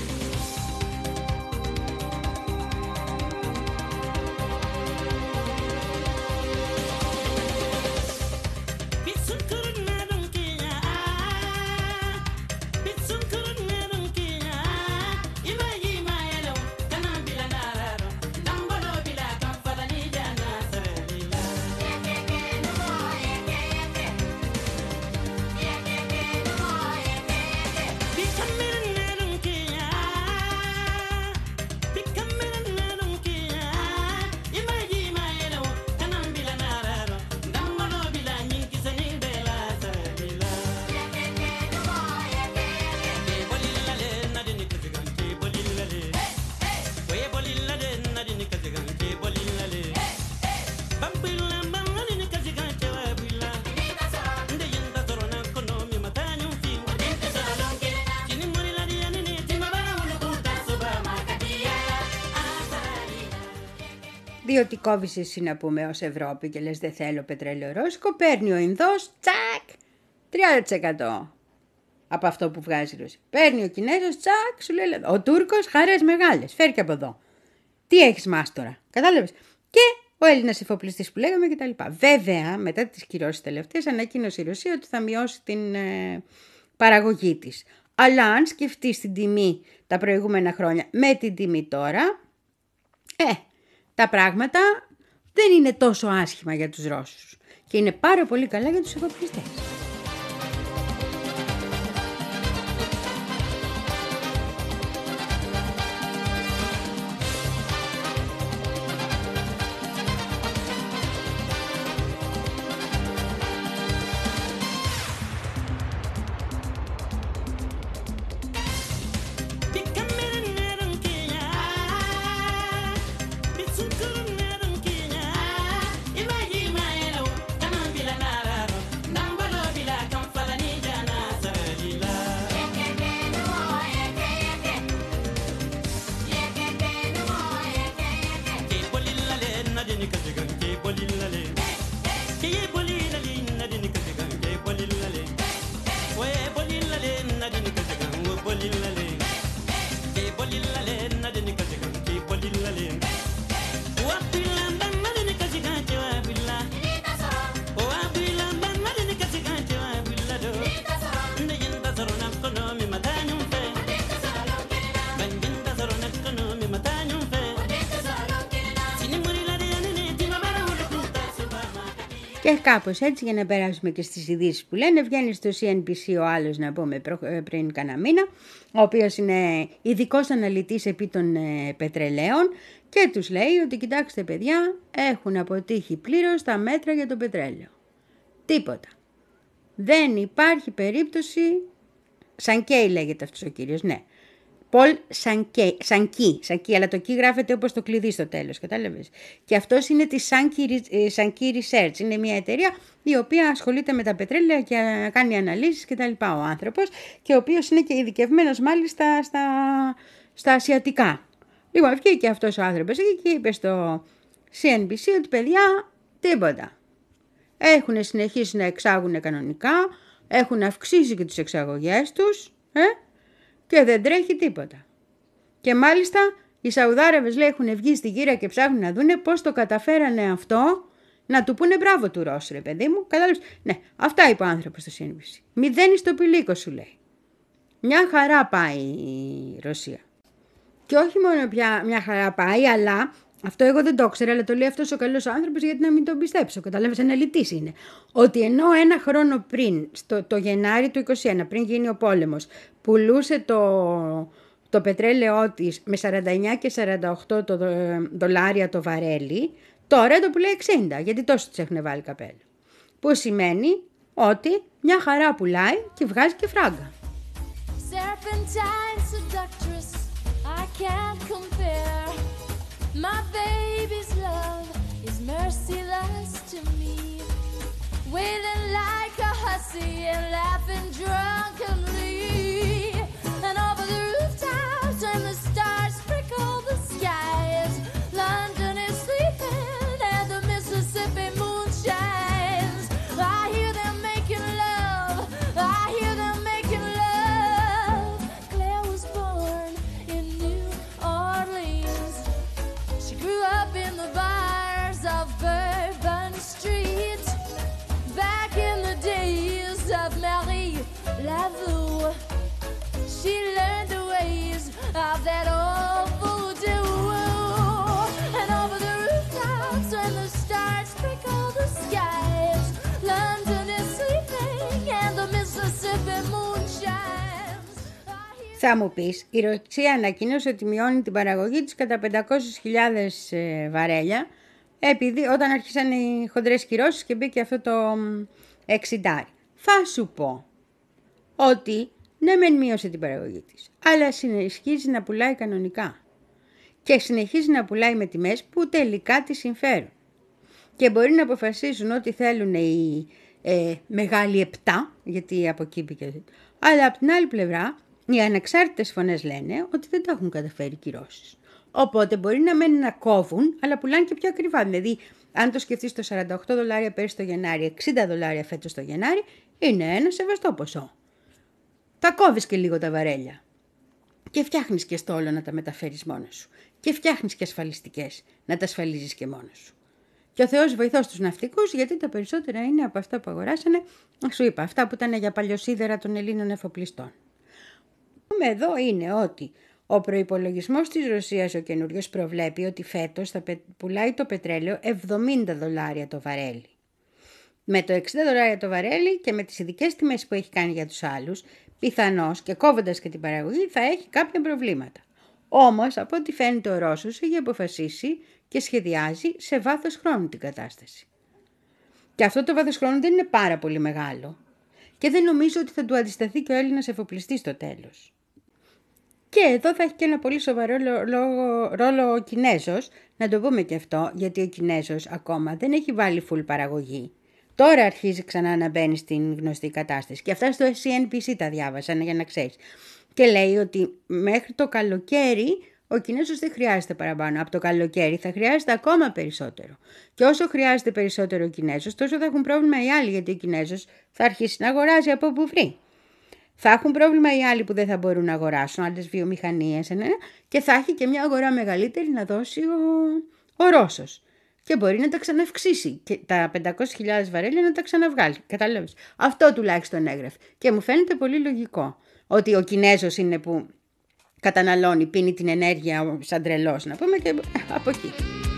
Διότι κόβεις εσύ να πούμε ως Ευρώπη και λες δεν θέλω πετρέλαιο ρώσικο, παίρνει ο Ινδός, τσακ, τριάντα τοις εκατό από αυτό που βγάζει η Ρωσία. Παίρνει ο Κινέζος, τσακ, σου λέει ο Τούρκος, χαρές μεγάλες, φέρει και από εδώ. Τι έχεις μάστορα, κατάλαβες. Και ο Έλληνας εφοπλιστής που λέγαμε κτλ. Βέβαια, μετά τις κυρώσεις τελευταίες, ανακοίνωσε η Ρωσία ότι θα μειώσει την ε, παραγωγή της. Αλλά αν σκεφτείς την τιμή τα προηγούμενα χρόνια με την τιμή τώρα, ε, τα πράγματα δεν είναι τόσο άσχημα για τους Ρώσους και είναι πάρα πολύ καλά για τους εφοπλιστές. Και κάπως έτσι, για να περάσουμε και στις ειδήσεις που λένε, βγαίνει στο σι εν μπι σι ο άλλος, να πούμε, πριν κάνα μήνα, ο οποίος είναι ειδικός αναλυτής επί των ε, πετρελαίων και τους λέει ότι κοιτάξτε παιδιά, έχουν αποτύχει πλήρως τα μέτρα για το πετρέλαιο. Τίποτα. Δεν υπάρχει περίπτωση, Σανκέι λέγεται αυτός ο κύριος, ναι. Πολ Σανκί, Σανκί, αλλά το κι γράφεται όπως το κλειδί στο τέλος, κατάλαβες. Και αυτός είναι τη Σανκί Research, είναι μια εταιρεία η οποία ασχολείται με τα πετρέλαια και κάνει αναλύσεις και τα λοιπά ο άνθρωπος και ο οποίος είναι και ειδικευμένος μάλιστα στα, στα ασιατικά. Λοιπόν, βγήκε αυτός ο άνθρωπος και είπε στο σι εν μπι σι ότι παιδιά, τίποτα. Έχουν συνεχίσει να εξάγουν κανονικά, έχουν αυξήσει και τις εξαγωγές τους, ε? Και δεν τρέχει τίποτα. Και μάλιστα οι Σαουδάραβες, λέει, έχουν βγει στη γύρα και ψάχνουν να δούνε πώς το καταφέρανε αυτό Να του πούνε μπράβο του Ρώσου, ρε παιδί μου. Κατάλαβες. Ναι, αυτά είπε ο άνθρωπος στο σι εν μπι σι. Μηδέν στο πηλίκο σου λέει. Μια χαρά πάει η Ρωσία. Και όχι μόνο πια μια χαρά πάει, αλλά αυτό εγώ δεν το ήξερα, αλλά το λέει αυτός ο καλός άνθρωπος γιατί να μην τον πιστέψω. Καταλάβες, αναλυτής είναι. Ότι ενώ ένα χρόνο πριν, στο, το Γενάρη του είκοσι ένα, πριν γίνει ο πόλεμος, πουλούσε το, το πετρέλαιό της με σαράντα εννιά και σαράντα οκτώ το, δολάρια το βαρέλι, τώρα το πουλάει εξήντα, γιατί τόσο της έχουν βάλει καπέλο. Που σημαίνει ότι μια χαρά πουλάει και βγάζει και φράγκα. Serpentine seductress, I can't compare. My baby's love is merciless to me. Wailing like a hussy and laughing drunkenly. And over the rooftops and the stars sprinkle the skies. London is sleeping and the Mississippi moon shines. I hear them making love. I hear them making love. Claire was born in New Orleans. She grew up in the bars of Bourbon Street. Back in the days of Marie Laveau. She learned the ways of that old voodoo. And over the rooftops when the stars sprinkle the skies. London is sleeping and the Mississippi moon shines. Θα μου πεις, η Ρωσία ανακοίνωσε ότι μειώνει την παραγωγή της κατά πεντακόσιες χιλιάδες βαρέλια, επειδή όταν άρχισαν οι χοντρές κυρώσεις και μπήκε αυτό το εξήντα. Θα σου πω ότι ναι μεν μείωσε την παραγωγή της, αλλά συνεχίζει να πουλάει κανονικά. Και συνεχίζει να πουλάει με τιμές που τελικά τη συμφέρουν. Και μπορεί να αποφασίσουν ότι θέλουν οι ε, μεγάλοι επτά, γιατί από εκεί μπήκε. Αλλά από την άλλη πλευρά, οι ανεξάρτητες φωνές λένε ότι δεν τα έχουν καταφέρει κυρώσεις. Οπότε μπορεί να μένουν να κόβουν, αλλά πουλάνε και πιο ακριβά. Δηλαδή, αν το σκεφτείς, το σαράντα οκτώ δολάρια πέρυσι το Γενάρη, εξήντα δολάρια φέτος το Γενάρη, είναι ένα σεβαστό ποσό. Τα κόβεις και λίγο τα βαρέλια. Και φτιάχνεις και στόλο να τα μεταφέρεις μόνος σου. Και φτιάχνεις και ασφαλιστικές να τα ασφαλίζεις και μόνος σου. Και ο Θεός βοηθός τους ναυτικούς, γιατί τα περισσότερα είναι από αυτά που αγοράσανε, σου είπα, αυτά που ήταν για παλιοσίδερα των Ελλήνων εφοπλιστών. Εδώ είναι ότι ο προϋπολογισμός της Ρωσίας ο καινούριος προβλέπει ότι φέτος θα πουλάει το πετρέλαιο εβδομήντα δολάρια το βαρέλι. Με το εξήντα δολάρια το βαρέλι και με τις ειδικές τιμές που έχει κάνει για τους άλλους, πιθανώς και κόβοντας και την παραγωγή θα έχει κάποια προβλήματα. Όμως, από ό,τι φαίνεται ο Ρώσος έχει αποφασίσει και σχεδιάζει σε βάθος χρόνου την κατάσταση. Και αυτό το βάθος χρόνου δεν είναι πάρα πολύ μεγάλο. Και δεν νομίζω ότι θα του αντισταθεί και ο Έλληνας εφοπλιστής στο τέλος. Και εδώ θα έχει και ένα πολύ σοβαρό ρόλο ο Κινέζος, να το πούμε και αυτό, γιατί ο Κινέζος ακόμα δεν έχει βάλει full παραγωγή. Τώρα αρχίζει ξανά να μπαίνει στην γνωστή κατάσταση. Και αυτά στο σι εν μπι σι τα διάβασαν, για να ξέρεις. Και λέει ότι μέχρι το καλοκαίρι ο Κινέζος δεν χρειάζεται παραπάνω. Από το καλοκαίρι θα χρειάζεται ακόμα περισσότερο. Και όσο χρειάζεται περισσότερο ο Κινέζος, τόσο θα έχουν πρόβλημα οι άλλοι, γιατί ο Κινέζος θα αρχίσει να αγοράζει από όπου βρει. Θα έχουν πρόβλημα οι άλλοι που δεν θα μπορούν να αγοράσουν, άλλες βιομηχανίες, ναι, και θα έχει και μια αγορά μεγαλύτερη να δώσει ο, ο Ρώσος. Και μπορεί να τα ξαναυξήσει και τα πεντακόσιες χιλιάδες βαρέλια να τα ξαναβγάλει. Κατάλαβες. Αυτό τουλάχιστον έγραφε. Και μου φαίνεται πολύ λογικό ότι ο Κινέζος είναι που καταναλώνει, πίνει την ενέργεια σαν τρελός, να πούμε, και από εκεί.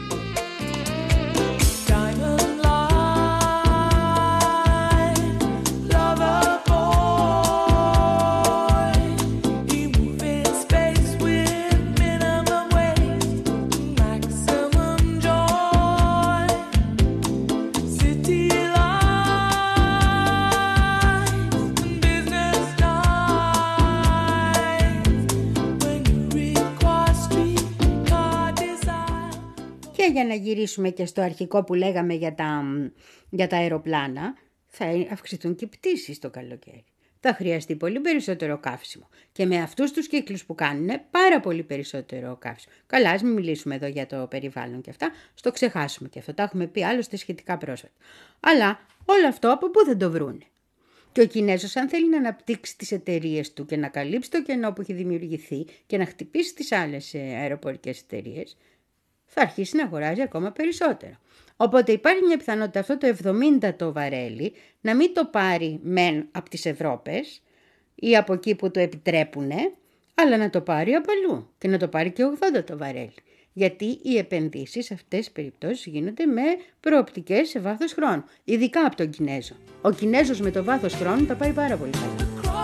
Για να γυρίσουμε και στο αρχικό που λέγαμε για τα, για τα αεροπλάνα, θα αυξηθούν και πτήσεις το καλοκαίρι. Θα χρειαστεί πολύ περισσότερο καύσιμο. Και με αυτούς τους κύκλους που κάνουν, πάρα πολύ περισσότερο καύσιμο. Καλά, ας μην μιλήσουμε εδώ για το περιβάλλον και αυτά, στο ξεχάσουμε και αυτό. Τα έχουμε πει άλλωστε σχετικά πρόσφατα. Αλλά όλο αυτό από πού θα το βρούνε. Και ο Κινέζος, αν θέλει να αναπτύξει τις εταιρείες του και να καλύψει το κενό που έχει δημιουργηθεί και να χτυπήσει τις άλλες αεροπορικές εταιρείες, θα αρχίσει να αγοράζει ακόμα περισσότερο. Οπότε υπάρχει μια πιθανότητα αυτό το εβδομήντα το βαρέλι να μην το πάρει μεν από τις Ευρώπες ή από εκεί που το επιτρέπουνε, αλλά να το πάρει από αλλού και να το πάρει και ογδόντα το βαρέλι. Γιατί οι επενδύσεις σε αυτές τις περιπτώσεις γίνονται με προοπτικές σε βάθος χρόνου, ειδικά από τον Κινέζο. Ο Κινέζος με το βάθος χρόνου τα πάει πάρα πολύ καλά.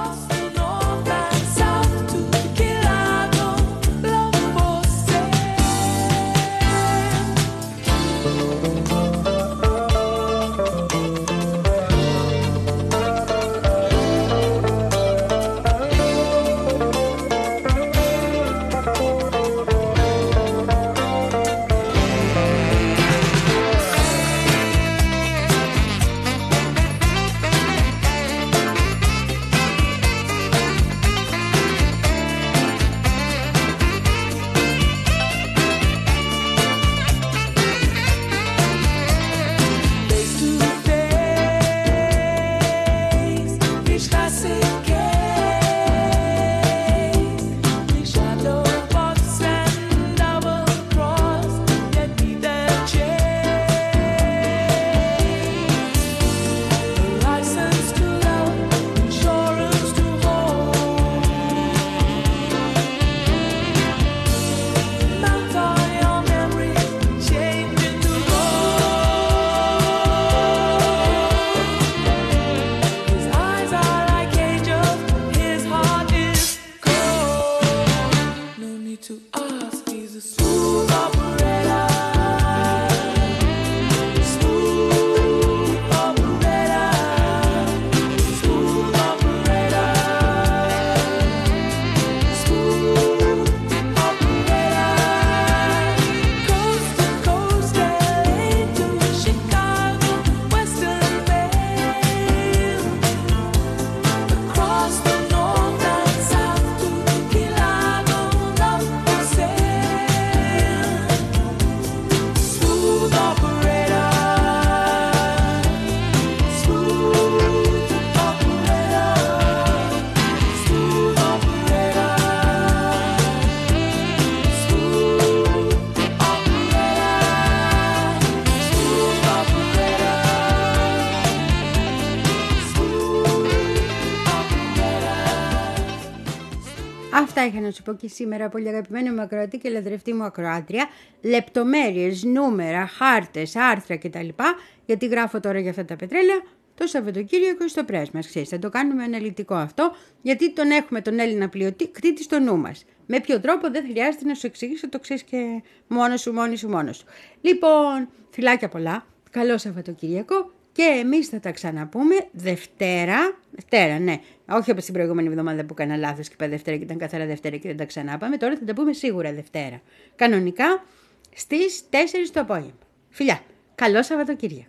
Αυτά είχα να σου πω και σήμερα, πολύ αγαπημένη μου ακροατή και λατρευτή μου ακροάτρια. Λεπτομέρειες, νούμερα, χάρτες, άρθρα κτλ. Γιατί γράφω τώρα για αυτά τα πετρέλαια το Σαββατοκύριακο στο πρέσ μας. Ξέρεις, θα το κάνουμε αναλυτικό αυτό, γιατί τον έχουμε τον Έλληνα πλειοκτήτη στο νου μας. Με ποιο τρόπο δεν χρειάζεται να σου εξηγήσω, το ξέρεις και μόνος σου, μόνη σου, μόνος σου. Λοιπόν, φιλάκια πολλά, καλό Σαββατοκύριακο. Και εμείς θα τα ξαναπούμε Δευτέρα, Δευτέρα ναι, όχι όπως την προηγούμενη εβδομάδα που έκανα λάθος και είπα Δευτέρα και ήταν καθαρά Δευτέρα και δεν τα ξανάπαμε, τώρα θα τα πούμε σίγουρα Δευτέρα. Κανονικά στις τέσσερις το απόγευμα. Φιλιά, καλό Σαββατοκύριακο.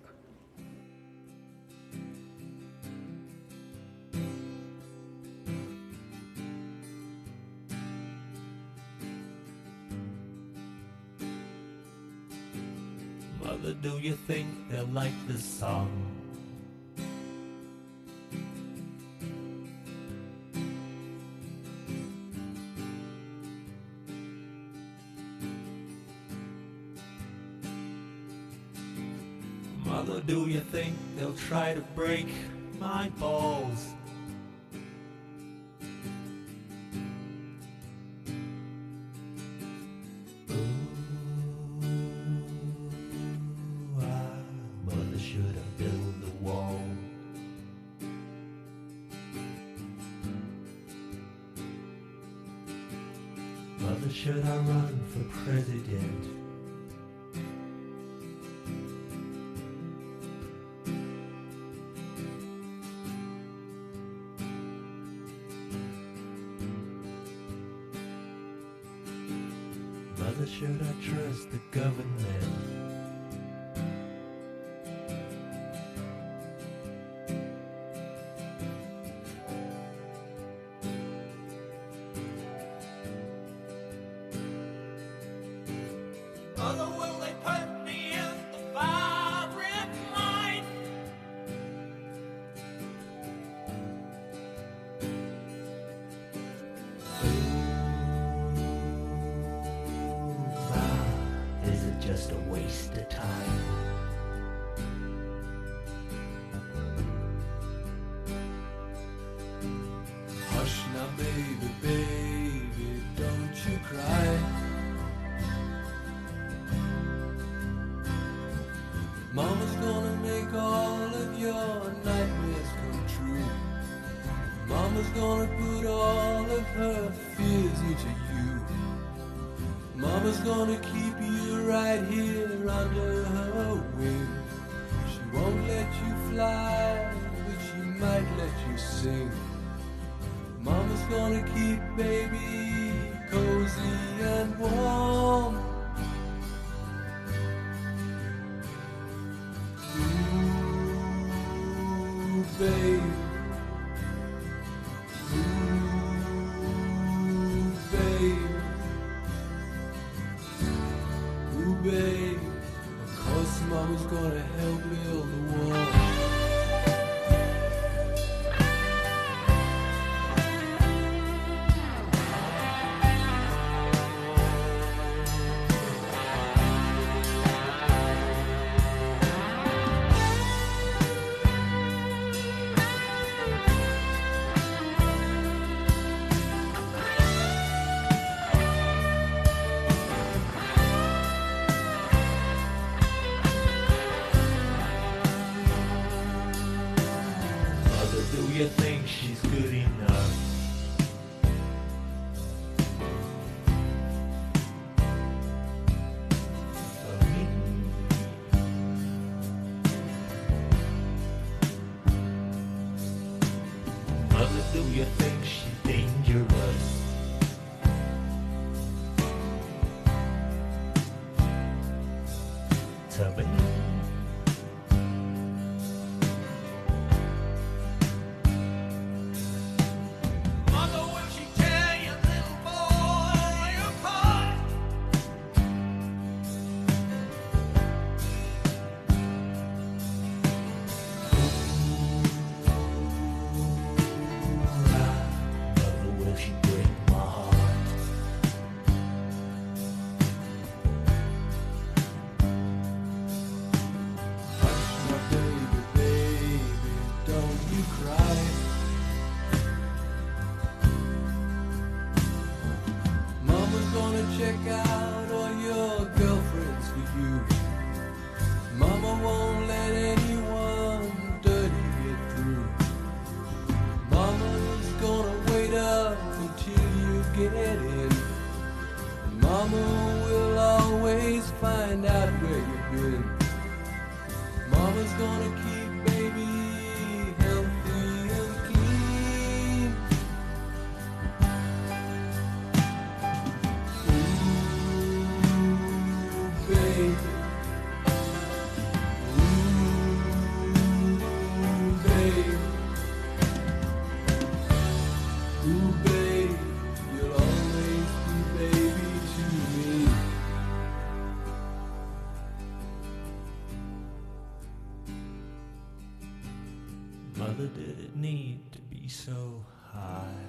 Mother, do you think they'll like this song? Mother, do you think they'll try to break my balls? Mother, should I run for president? Mother, should I trust the government? Mother, will they put me in the firing line? Ooh, Ma, is it Mama's gonna put all of her fears into you. Mama's gonna keep you right here under her wing. She won't let you fly, but she might let you sing. Mama's gonna keep baby cozy and warm. Ooh, babe. Ooh, babe. Ooh, babe. Of course, Mama's gonna help build the wall. Mother, do you think she's good enough? For me? Mother, do you think she's dangerous? To me? Mother, will she tear your little boy apart? Mother, will she break my heart? Hush, my baby, baby, don't you cry. Mama's gonna check out all your girlfriends for you. Mama won't let anyone dirty get through. Mama's gonna wait up until you get in. Mama will always find out where you've been. Mama's gonna keep baby healthy and clean. Ooh, baby. Ooh, baby. Ooh, babe, you'll always be baby to me. Mother, did it need to be so high?